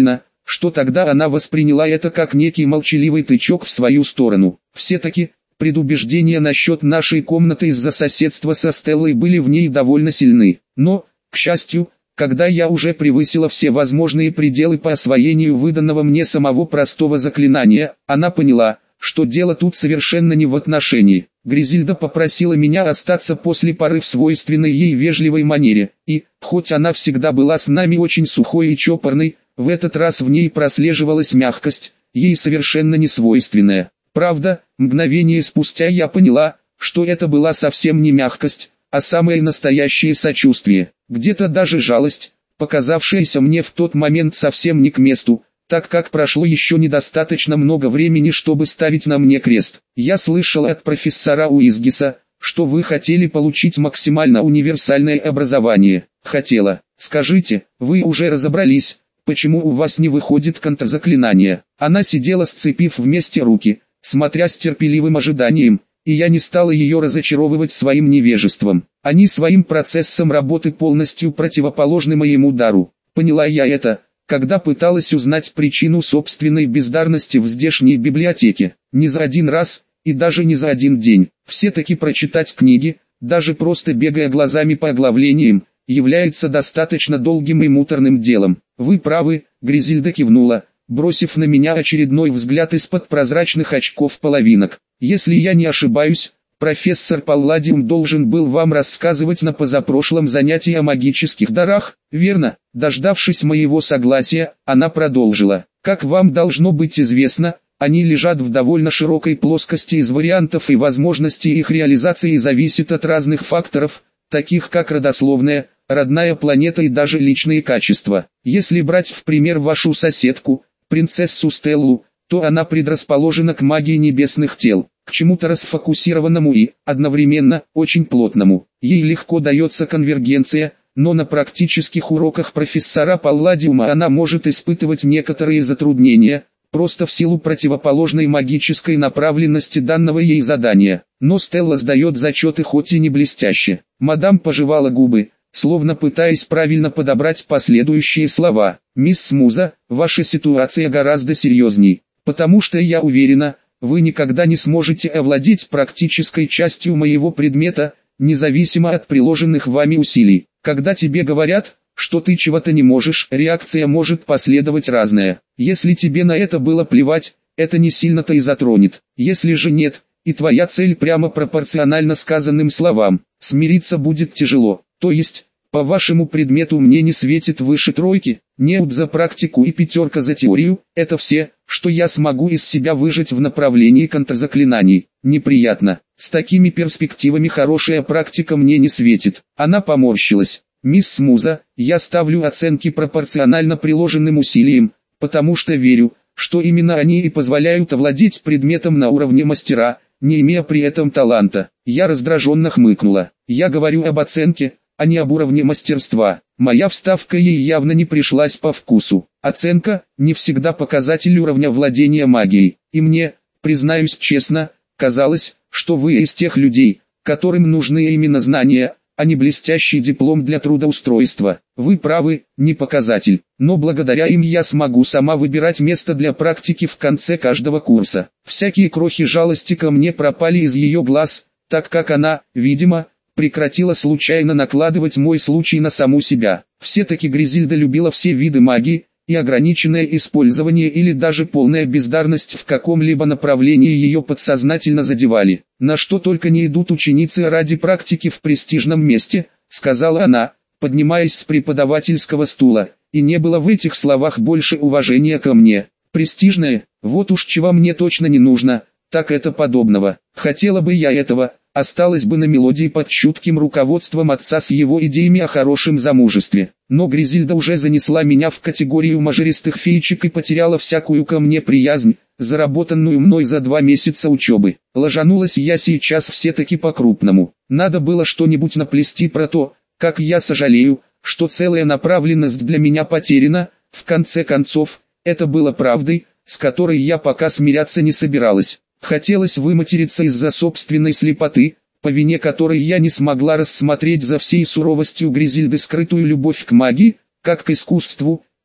что тогда она восприняла это как некий молчаливый тычок в свою сторону. Все-таки, предубеждения насчет нашей комнаты из-за соседства со Стеллой были в ней довольно сильны. Но, к счастью, когда я уже превысила все возможные пределы по освоению выданного мне самого простого заклинания, она поняла, что дело тут совершенно не в отношении. Гризильда попросила меня остаться после пары в свойственной ей вежливой манере, и, хоть она всегда была с нами очень сухой и чопорной, в этот раз в ней прослеживалась мягкость, ей совершенно не свойственная. Правда, мгновение спустя я поняла, что это была совсем не мягкость, а самое настоящее сочувствие, где-то даже жалость, показавшаяся мне в тот момент совсем не к месту, так как прошло еще недостаточно много времени, чтобы ставить на мне крест. Я слышал от профессора Уизгиса, что вы хотели получить максимально универсальное образование. Хотела. Скажите, вы уже разобрались, почему у вас не выходит контрзаклинание? Она сидела, сцепив вместе руки, смотря с терпеливым ожиданием, и я не стала ее разочаровывать своим невежеством. Они своим процессом работы полностью противоположны моему дару. Поняла я это, когда пыталась узнать причину собственной бездарности в здешней библиотеке. Не за один раз, и даже не за один день. Все-таки прочитать книги, даже просто бегая глазами по оглавлениям, является достаточно долгим и муторным делом. Вы правы, Гризильда кивнула, бросив на меня очередной взгляд из-под прозрачных очков-половинок. Если я не ошибаюсь, профессор Палладиум должен был вам рассказывать на позапрошлом занятии о магических дарах, верно? Дождавшись моего согласия, она продолжила. Как вам должно быть известно, они лежат в довольно широкой плоскости из вариантов, и возможности их реализации зависят от разных факторов, таких как родословная, родная планета и даже личные качества. Если брать в пример вашу соседку, принцессу Стеллу, то она предрасположена к магии небесных тел, к чему-то расфокусированному и, одновременно, очень плотному. Ей легко дается конвергенция, но на практических уроках профессора Палладиума она может испытывать некоторые затруднения, просто в силу противоположной магической направленности данного ей задания. Но Стелла сдает зачеты хоть и не блестяще. Мадам пожевала губы, словно пытаясь правильно подобрать последующие слова. «Мисс Смуза, ваша ситуация гораздо серьезней, потому что я уверена, вы никогда не сможете овладеть практической частью моего предмета, независимо от приложенных вами усилий. Когда тебе говорят, что ты чего-то не можешь, реакция может последовать разная. Если тебе на это было плевать, это не сильно-то и затронет. Если же нет, и твоя цель прямо пропорциональна сказанным словам, смириться будет тяжело. То есть, по вашему предмету мне не светит выше тройки, неуд за практику и пятерка за теорию, это все, что я смогу из себя выжать в направлении контрзаклинаний. Неприятно. С такими перспективами хорошая практика мне не светит. Она поморщилась. Мисс Смуза, я ставлю оценки пропорционально приложенным усилиям, потому что верю, что именно они и позволяют овладеть предметом на уровне мастера, не имея при этом таланта. Я раздраженно хмыкнула. Я говорю об оценке, а не об уровне мастерства. Моя вставка ей явно не пришлась по вкусу. Оценка – не всегда показатель уровня владения магией. И мне, признаюсь честно, казалось, что вы из тех людей, которым нужны именно знания, а не блестящий диплом для трудоустройства. Вы правы, не показатель, но благодаря им я смогу сама выбирать место для практики в конце каждого курса. Всякие крохи жалости ко мне пропали из ее глаз, так как она, видимо, прекратила случайно накладывать мой случай на саму себя. Все-таки Гризильда любила все виды магии, и ограниченное использование или даже полная бездарность в каком-либо направлении ее подсознательно задевали. На что только не идут ученицы ради практики в престижном месте, сказала она, поднимаясь с преподавательского стула, и не было в этих словах больше уважения ко мне. Престижное, вот уж чего мне точно не нужно, так это подобного. Хотела бы я этого, осталась бы на мелодии под чутким руководством отца с его идеями о хорошем замужестве. Но Гризильда уже занесла меня в категорию мажористых феечек и потеряла всякую ко мне приязнь, заработанную мной за два месяца учебы. Ложанулась я сейчас все-таки по-крупному. Надо было что-нибудь наплести про то, как я сожалею, что целая направленность для меня потеряна. В конце концов, это было правдой, с которой я пока смиряться не собиралась. Хотелось выматериться из-за собственной слепоты, по вине которой я не смогла рассмотреть за всей суровостью Гризильды скрытую любовь к магии, как к искусству,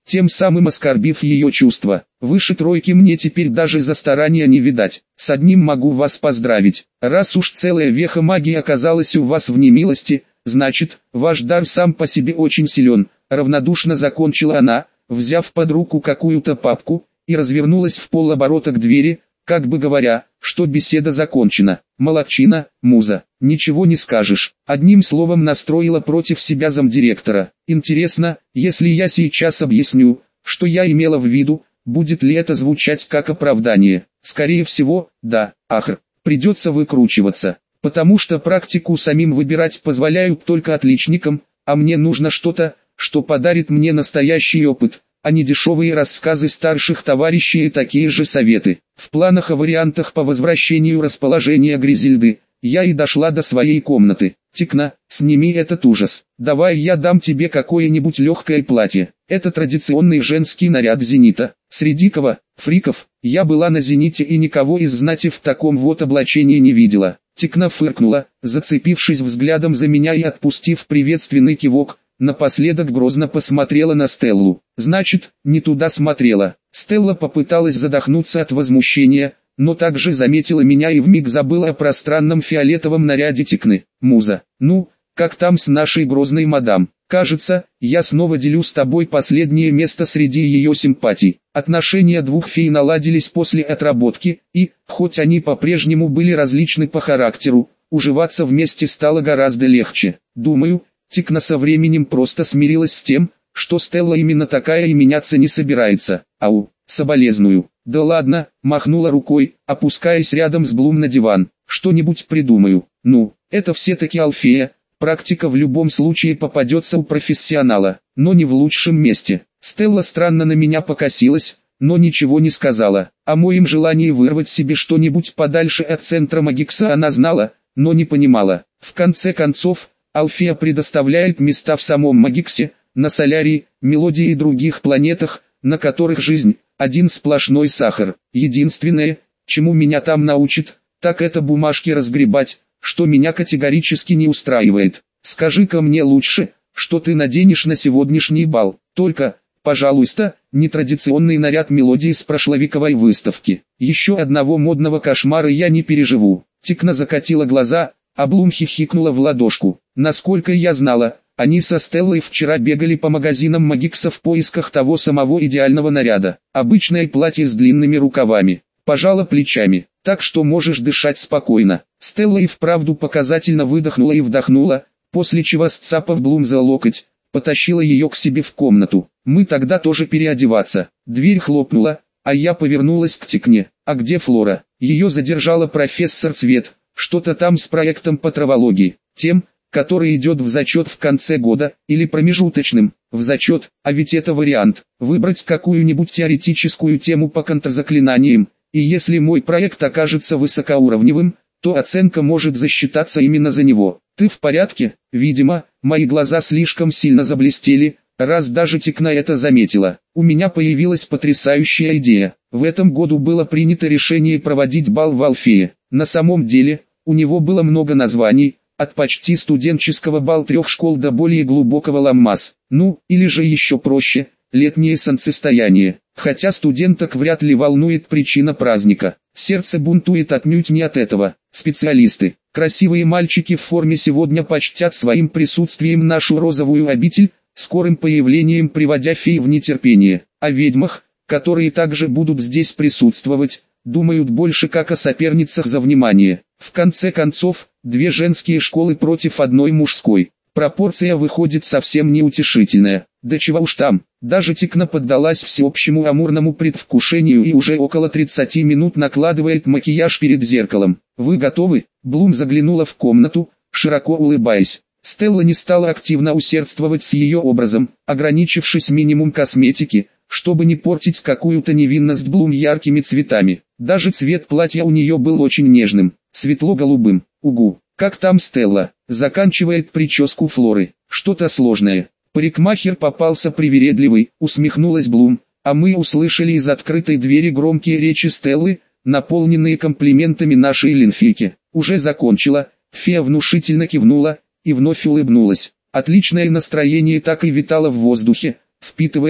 тем самым оскорбив ее чувства. Выше тройки мне теперь даже за старания не видать. С одним могу вас поздравить. Раз уж целая веха магии оказалась у вас в немилости, значит, ваш дар сам по себе очень силен. Равнодушно закончила она, взяв под руку какую-то папку, и развернулась в полоборота к двери, как бы говоря, что беседа закончена. Молодчина, муза, ничего не скажешь. Одним словом настроила против себя замдиректора. Интересно, если я сейчас объясню, что я имела в виду, будет ли это звучать как оправдание? Скорее всего, да. Ах, придется выкручиваться, потому что практику самим выбирать позволяют только отличникам, а мне нужно что-то, что подарит мне настоящий опыт, а не дешевые рассказы старших товарищей и такие же советы. В планах о вариантах по возвращению расположения Гризельды, я и дошла до своей комнаты. Тикна, сними этот ужас. Давай я дам тебе какое-нибудь легкое платье. Это традиционный женский наряд зенита. Среди кого, фриков, я была на зените и никого из знати в таком вот облачении не видела. Тикна фыркнула, зацепившись взглядом за меня и отпустив приветственный кивок. Напоследок грозно посмотрела на Стеллу. Значит, не туда смотрела. Стелла попыталась задохнуться от возмущения, но также заметила меня и вмиг забыла о пространном фиолетовом наряде Тикны. Муза, ну, как там с нашей грозной мадам? Кажется, я снова делю с тобой последнее место среди ее симпатий. Отношения двух фей наладились после отработки, и, хоть они по-прежнему были различны по характеру, уживаться вместе стало гораздо легче. Думаю, Тикна со временем просто смирилась с тем, что Стелла именно такая и меняться не собирается. Ау, соболезную. Да ладно, махнула рукой, опускаясь рядом с Блум на диван. Что-нибудь придумаю. Ну, это все-таки Алфея. Практика в любом случае попадется у профессионала, но не в лучшем месте. Стелла странно на меня покосилась, но ничего не сказала. О моем желании вырвать себе что-нибудь подальше от центра Магикса она знала, но не понимала. В конце концов, Алфея предоставляет места в самом Магиксе, на Солярии, Мелодии и других планетах, на которых жизнь – один сплошной сахар. Единственное, чему меня там научат, так это бумажки разгребать, что меня категорически не устраивает. Скажи-ка мне лучше, что ты наденешь на сегодняшний бал, только, пожалуйста, нетрадиционный наряд Мелодии с прошловековой выставки. Еще одного модного кошмара я не переживу. Тикна закатила глаза, а Блум хихикнула в ладошку. Насколько я знала, они со Стеллой вчера бегали по магазинам Магикса в поисках того самого идеального наряда. Обычное платье с длинными рукавами. Пожала плечами, так что можешь дышать спокойно. Стелла и вправду показательно выдохнула и вдохнула, после чего сцапав Блум за локоть, потащила ее к себе в комнату. Мы тогда тоже переодеваться. Дверь хлопнула, а я повернулась к Тикне. А где Флора? Ее задержала профессор Цвет. Что-то там с проектом по травологии, тем, который идет в зачет в конце года, или промежуточным, в зачет, а ведь это вариант, выбрать какую-нибудь теоретическую тему по контрзаклинаниям, и если мой проект окажется высокоуровневым, то оценка может засчитаться именно за него. Ты в порядке? Видимо, мои глаза слишком сильно заблестели, раз даже Тикна это заметила. У меня появилась потрясающая идея. В этом году было принято решение проводить бал в Алфее. На самом деле, у него было много названий, от почти студенческого бал трех школ до более глубокого ламмас, ну, или же еще проще, летнее солнцестояние. Хотя студенток вряд ли волнует причина праздника, сердце бунтует отнюдь не от этого. Специалисты, красивые мальчики в форме сегодня почтят своим присутствием нашу розовую обитель, скорым появлением приводя фей в нетерпение. О ведьмах, которые также будут здесь присутствовать, думают больше как о соперницах за внимание. В конце концов, две женские школы против одной мужской. Пропорция выходит совсем неутешительная. Да чего уж там, даже Тикна поддалась всеобщему амурному предвкушению и уже около тридцати минут накладывает макияж перед зеркалом. «Вы готовы?» Блум заглянула в комнату, широко улыбаясь. Стелла не стала активно усердствовать с ее образом, ограничившись минимум косметики, чтобы не портить какую-то невинность Блум яркими цветами. Даже цвет платья у нее был очень нежным, светло-голубым. Угу, как там Стелла? Заканчивает прическу Флоры. Что-то сложное. Парикмахер попался привередливый, усмехнулась Блум, а мы услышали из открытой двери громкие речи Стеллы, наполненные комплиментами нашей Линфике. Уже закончила, фея внушительно кивнула и вновь улыбнулась. Отличное настроение так и витало в воздухе, впитываясь,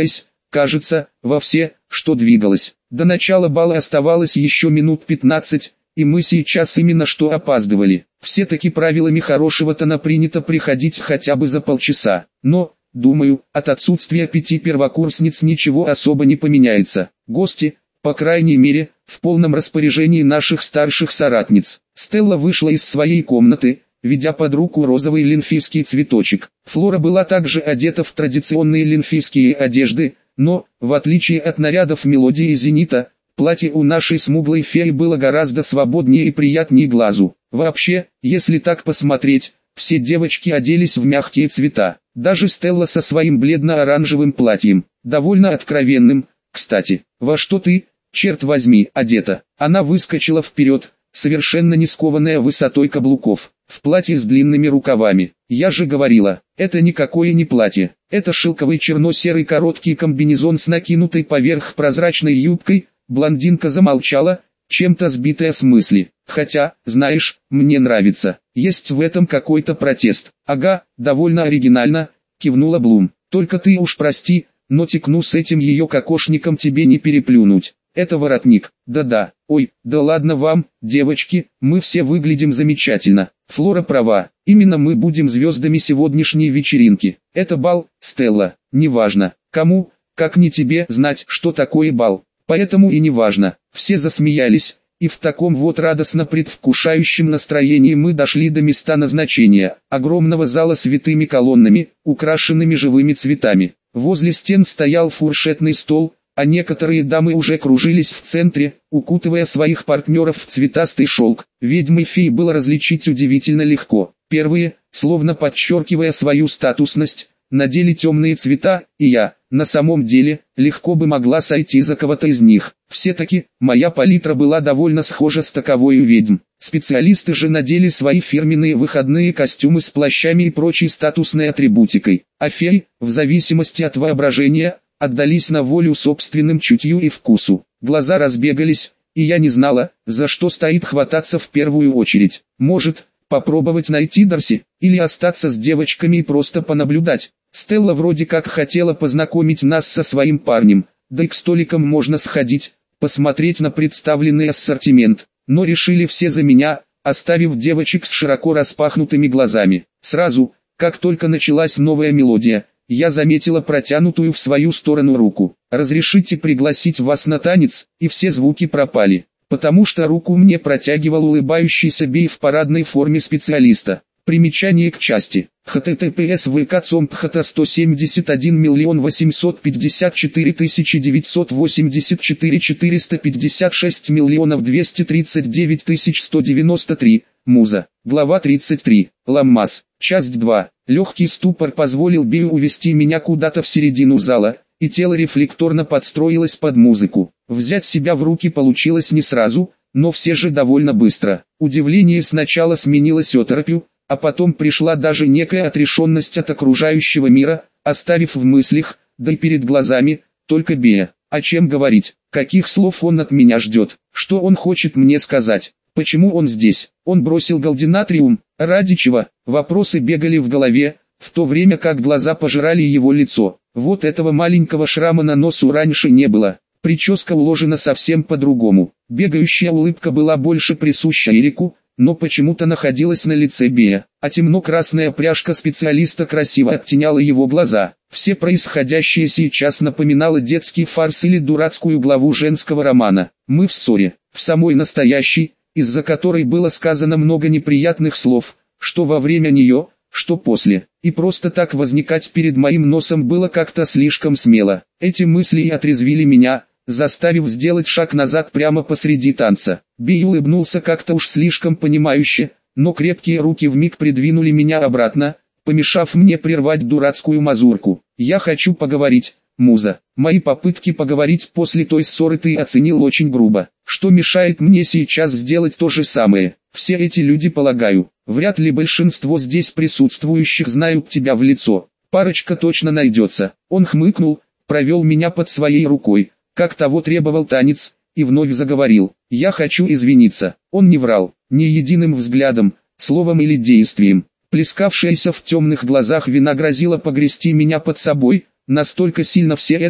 кажется, во все, что двигалось. До начала бала оставалось еще минут пятнадцать, и мы сейчас именно что опаздывали. Все-таки правилами хорошего тона принято приходить хотя бы за полчаса. Но, думаю, от отсутствия пяти первокурсниц ничего особо не поменяется. Гости, по крайней мере, в полном распоряжении наших старших соратниц. Стелла вышла из своей комнаты, ведя под руку розовый линфийский цветочек. Флора была также одета в традиционные линфийские одежды, но, в отличие от нарядов Мелодии и Зенита, платье у нашей смуглой феи было гораздо свободнее и приятнее глазу. Вообще, если так посмотреть, все девочки оделись в мягкие цвета. Даже Стелла со своим бледно-оранжевым платьем, довольно откровенным, кстати. «Во что ты, черт возьми, одета?» Она выскочила вперед, совершенно не скованная высотой каблуков, в платье с длинными рукавами. «Я же говорила, это никакое не платье, это шелковый черно-серый короткий комбинезон с накинутой поверх прозрачной юбкой». Блондинка замолчала, чем-то сбитая с мысли. «Хотя, знаешь, мне нравится, есть в этом какой-то протест». «Ага, довольно оригинально», кивнула Блум. «Только ты уж прости, но текну с этим ее кокошником тебе не переплюнуть. Это воротник». «Да-да, ой, да ладно вам, девочки, мы все выглядим замечательно». Флора права, именно мы будем звездами сегодняшней вечеринки. Это бал, Стелла, неважно, кому, как не тебе, знать, что такое бал. Поэтому и неважно. Все засмеялись, и в таком вот радостно предвкушающем настроении мы дошли до места назначения, огромного зала с витыми колоннами, украшенными живыми цветами. Возле стен стоял фуршетный стол, а некоторые дамы уже кружились в центре, укутывая своих партнеров в цветастый шелк. Ведьмы и феи было различить удивительно легко. Первые, словно подчеркивая свою статусность, надели темные цвета, и я, на самом деле, легко бы могла сойти за кого-то из них. Все-таки, моя палитра была довольно схожа с таковой у ведьм. Специалисты же надели свои фирменные выходные костюмы с плащами и прочей статусной атрибутикой. А феи, в зависимости от воображения, отдались на волю собственным чутью и вкусу. Глаза разбегались, и я не знала, за что стоит хвататься в первую очередь. Может, попробовать найти Дарси, или остаться с девочками и просто понаблюдать. Стелла вроде как хотела познакомить нас со своим парнем, да и к столикам можно сходить, посмотреть на представленный ассортимент, но решили все за меня, оставив девочек с широко распахнутыми глазами. Сразу, как только началась новая мелодия, я заметила протянутую в свою сторону руку. «Разрешите пригласить вас на танец?» И все звуки пропали, потому что руку мне протягивал улыбающийся Бей в парадной форме специалиста. Примечание к части. https vk.com.pht сто семьдесят один миллион восемьсот пятьдесят четыре тысячи девятьсот восемьдесят четыре четыреста пятьдесят шесть миллионов двести тридцать девять тысяч сто девяносто три. Муза. Глава тридцать три. Ламмас. Часть два. Легкий ступор позволил Бею увести меня куда-то в середину зала, и тело рефлекторно подстроилось под музыку. Взять себя в руки получилось не сразу, но все же довольно быстро. Удивление сначала сменилось оторопью, а потом пришла даже некая отрешенность от окружающего мира, оставив в мыслях, да и перед глазами, только Бея. О чем говорить, каких слов он от меня ждет, что он хочет мне сказать, почему он здесь. Он бросил галдинатриум, ради чего? Вопросы бегали в голове, в то время как глаза пожирали его лицо. Вот этого маленького шрама на носу раньше не было. Прическа уложена совсем по-другому. Бегающая улыбка была больше присуща Эрику, но почему-то находилась на лице Бея, а темно-красная пряжка специалиста красиво оттеняла его глаза. Все происходящее сейчас напоминало детский фарс или дурацкую главу женского романа. Мы в ссоре, в самой настоящей, из-за которой было сказано много неприятных слов, что во время нее, что после. И просто так возникать перед моим носом было как-то слишком смело. Эти мысли и отрезвили меня, заставив сделать шаг назад прямо посреди танца. Бей улыбнулся как-то уж слишком понимающе, но крепкие руки вмиг придвинули меня обратно, помешав мне прервать дурацкую мазурку. «Я хочу поговорить, Муза. Мои попытки поговорить после той ссоры ты оценил очень грубо. Что мешает мне сейчас сделать то же самое? Все эти люди, полагаю, вряд ли большинство здесь присутствующих знают тебя в лицо. Парочка точно найдется». Он хмыкнул, провел меня под своей рукой, как того требовал танец, и вновь заговорил. «Я хочу извиниться». Он не врал, ни единым взглядом, словом или действием. Плескавшаяся в темных глазах вина грозила погрести меня под собой, настолько сильно все это,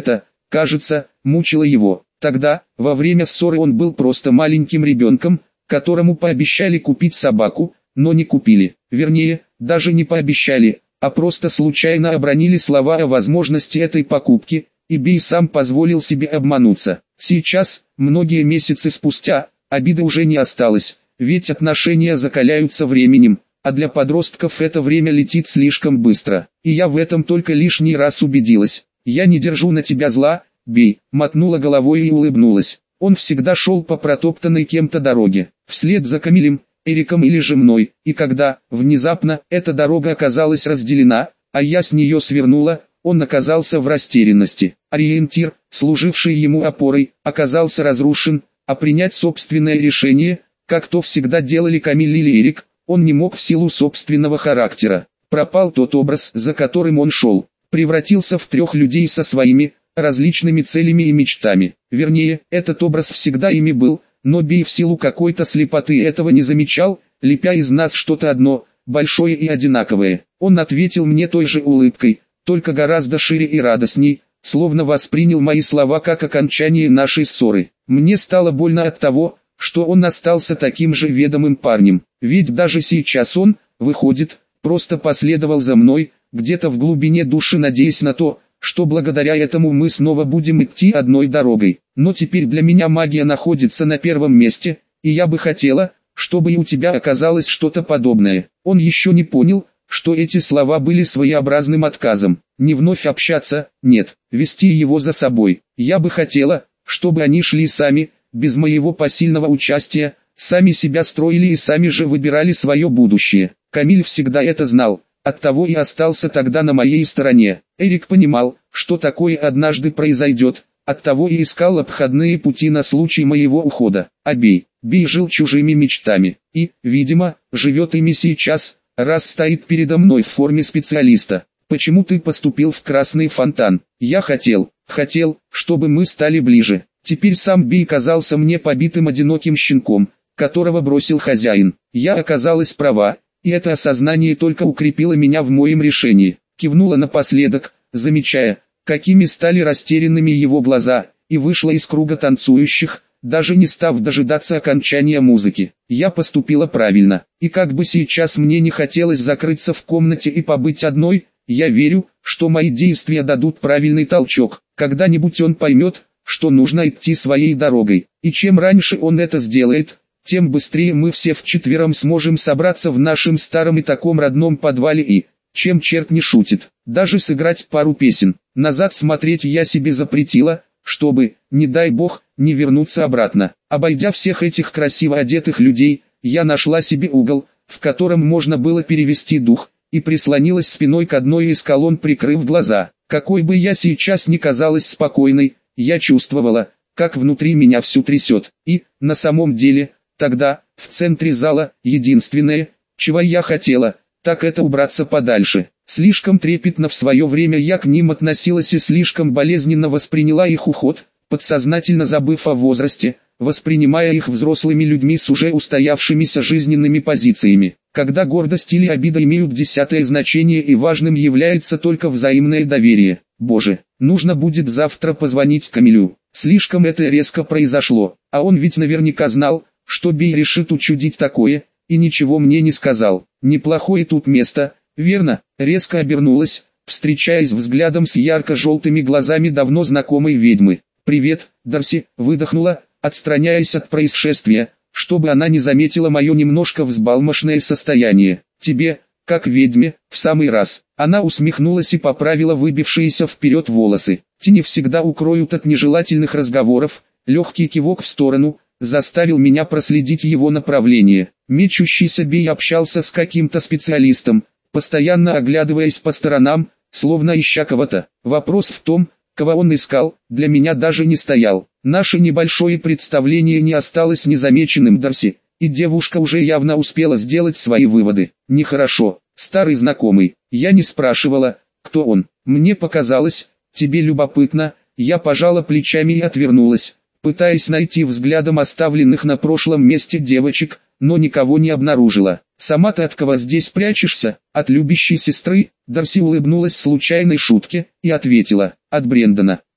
кажется, мучила его. Тогда, во время ссоры он был просто маленьким ребенком, которому пообещали купить собаку, но не купили. Вернее, даже не пообещали, а просто случайно обронили слова о возможности этой покупки, и Бей сам позволил себе обмануться. Сейчас, многие месяцы спустя, обиды уже не осталось, ведь отношения закаляются временем, а для подростков это время летит слишком быстро. И я в этом только лишний раз убедилась. «Я не держу на тебя зла, Бей», мотнула головой и улыбнулась. Он всегда шел по протоптанной кем-то дороге, вслед за Камилем, Эриком или же мной, и когда, внезапно, эта дорога оказалась разделена, а я с нее свернула, он оказался в растерянности. Ориентир, служивший ему опорой, оказался разрушен, а принять собственное решение, как то всегда делали Камиль или Эрик, он не мог в силу собственного характера. Пропал тот образ, за которым он шел, превратился в трех людей со своими, различными целями и мечтами. Вернее, этот образ всегда ими был, но Бей в силу какой-то слепоты этого не замечал, лепя из нас что-то одно, большое и одинаковое. Он ответил мне той же улыбкой, только гораздо шире и радостней, словно воспринял мои слова как окончание нашей ссоры. Мне стало больно от того, что он остался таким же ведомым парнем, ведь даже сейчас он, выходит, просто последовал за мной, где-то в глубине души надеясь на то, что благодаря этому мы снова будем идти одной дорогой. Но теперь для меня магия находится на первом месте, и я бы хотела, чтобы и у тебя оказалось что-то подобное. Он еще не понял, что эти слова были своеобразным отказом. Не вновь общаться, нет, вести его за собой. Я бы хотела, чтобы они шли сами, без моего посильного участия, сами себя строили и сами же выбирали свое будущее. Камиль всегда это знал, оттого и остался тогда на моей стороне. Эрик понимал, что такое однажды произойдет, оттого и искал обходные пути на случай моего ухода. А Бей, Бей жил чужими мечтами, и, видимо, живет ими сейчас, раз стоит передо мной в форме специалиста. Почему ты поступил в Красный Фонтан? Я хотел, хотел, чтобы мы стали ближе. Теперь сам Бей казался мне побитым одиноким щенком, которого бросил хозяин. Я оказалась права, и это осознание только укрепило меня в моем решении. Кивнула напоследок, замечая, какими стали растерянными его глаза, и вышла из круга танцующих, даже не став дожидаться окончания музыки. Я поступила правильно, и как бы сейчас мне не хотелось закрыться в комнате и побыть одной, я верю, что мои действия дадут правильный толчок. Когда-нибудь он поймет, что нужно идти своей дорогой, и чем раньше он это сделает, тем быстрее мы все вчетвером сможем собраться в нашем старом и таком родном подвале и, чем черт не шутит, даже сыграть пару песен. Назад смотреть я себе запретила, чтобы, не дай бог, не вернуться обратно. Обойдя всех этих красиво одетых людей, я нашла себе угол, в котором можно было перевести дух, и прислонилась спиной к одной из колонн, прикрыв глаза. Какой бы я сейчас ни казалась спокойной, я чувствовала, как внутри меня всю трясет. И, на самом деле, тогда, в центре зала, единственное, чего я хотела, так это убраться подальше. Слишком трепетно в свое время я к ним относилась и слишком болезненно восприняла их уход, подсознательно забыв о возрасте, воспринимая их взрослыми людьми с уже устоявшимися жизненными позициями. Когда гордость или обида имеют десятое значение и важным является только взаимное доверие. Боже, нужно будет завтра позвонить Камилю. Слишком это резко произошло, а он ведь наверняка знал, что Бей решит учудить такое, и ничего мне не сказал. Неплохое тут место, верно? Резко обернулась, встречаясь взглядом с ярко-желтыми глазами давно знакомой ведьмы. «Привет, Дарси», выдохнула, отстраняясь от происшествия, чтобы она не заметила мое немножко взбалмошное состояние. «Тебе, как ведьме, в самый раз». Она усмехнулась и поправила выбившиеся вперед волосы. Тени всегда укроют от нежелательных разговоров. Легкий кивок в сторону заставил меня проследить его направление. Мечущийся Бей общался с каким-то специалистом, постоянно оглядываясь по сторонам, словно ища кого-то. Вопрос в том, кого он искал, для меня даже не стоял. Наше небольшое представление не осталось незамеченным Дарси, и девушка уже явно успела сделать свои выводы. Нехорошо. Старый знакомый. Я не спрашивала, кто он. Мне показалось, тебе любопытно. Я пожала плечами и отвернулась, пытаясь найти взглядом оставленных на прошлом месте девочек, но никого не обнаружила. «Сама ты от кого здесь прячешься? От любящей сестры?» Дарси улыбнулась случайной шутке и ответила: «От Брендона».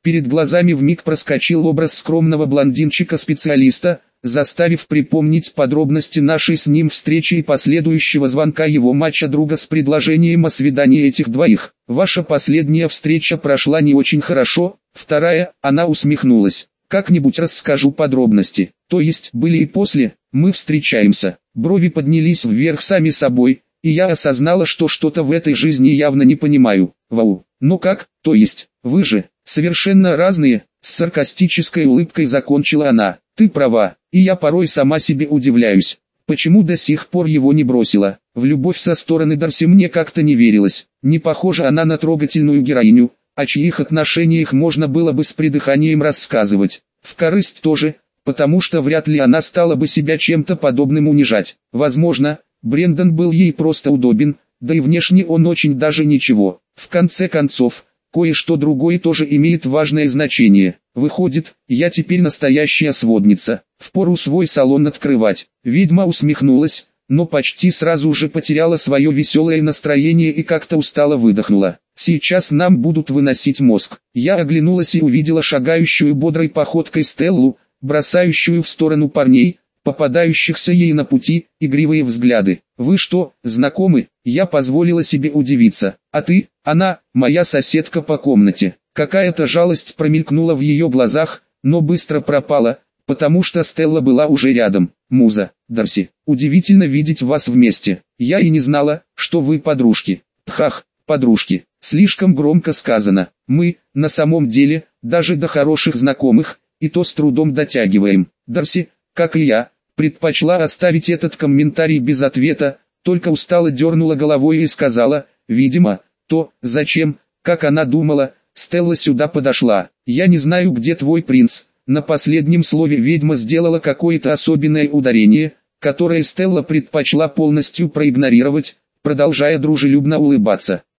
Перед глазами вмиг проскочил образ скромного блондинчика-специалиста, заставив припомнить подробности нашей с ним встречи и последующего звонка его мачо-друга с предложением о свидании этих двоих. Ваша последняя встреча прошла не очень хорошо, вторая, она усмехнулась. Как-нибудь расскажу подробности. То есть, были и после, мы встречаемся. Брови поднялись вверх сами собой, и я осознала, что что-то в этой жизни явно не понимаю. Вау. Но как, то есть, вы же, совершенно разные, с саркастической улыбкой закончила она. Ты права, и я порой сама себе удивляюсь, почему до сих пор его не бросила. В любовь со стороны Дарси мне как-то не верилось. Не похожа она на трогательную героиню, о чьих отношениях можно было бы с придыханием рассказывать. В корысть тоже, потому что вряд ли она стала бы себя чем-то подобным унижать. Возможно, Брендон был ей просто удобен, да и внешне он очень даже ничего. В конце концов, кое-что другое тоже имеет важное значение. Выходит, я теперь настоящая сводница. Впору свой салон открывать. Ведьма усмехнулась, но почти сразу же потеряла свое веселое настроение и как-то устало выдохнула. Сейчас нам будут выносить мозг. Я оглянулась и увидела шагающую бодрой походкой Стеллу, бросающую в сторону парней, попадающихся ей на пути, игривые взгляды. Вы что, знакомы? Я позволила себе удивиться. А ты? Она, моя соседка по комнате. Какая-то жалость промелькнула в ее глазах, но быстро пропала, потому что Стелла была уже рядом. Муза, Дарси, удивительно видеть вас вместе. Я и не знала, что вы подружки. Пхах, подружки. Слишком громко сказано. Мы, на самом деле, даже до хороших знакомых, и то с трудом дотягиваем. Дарси, как и я, предпочла оставить этот комментарий без ответа, только устало дернула головой и сказала, видимо, то, зачем, как она думала, Стелла сюда подошла. Я не знаю, где твой принц. На последнем слове ведьма сделала какое-то особенное ударение, которое Стелла предпочла полностью проигнорировать, продолжая дружелюбно улыбаться.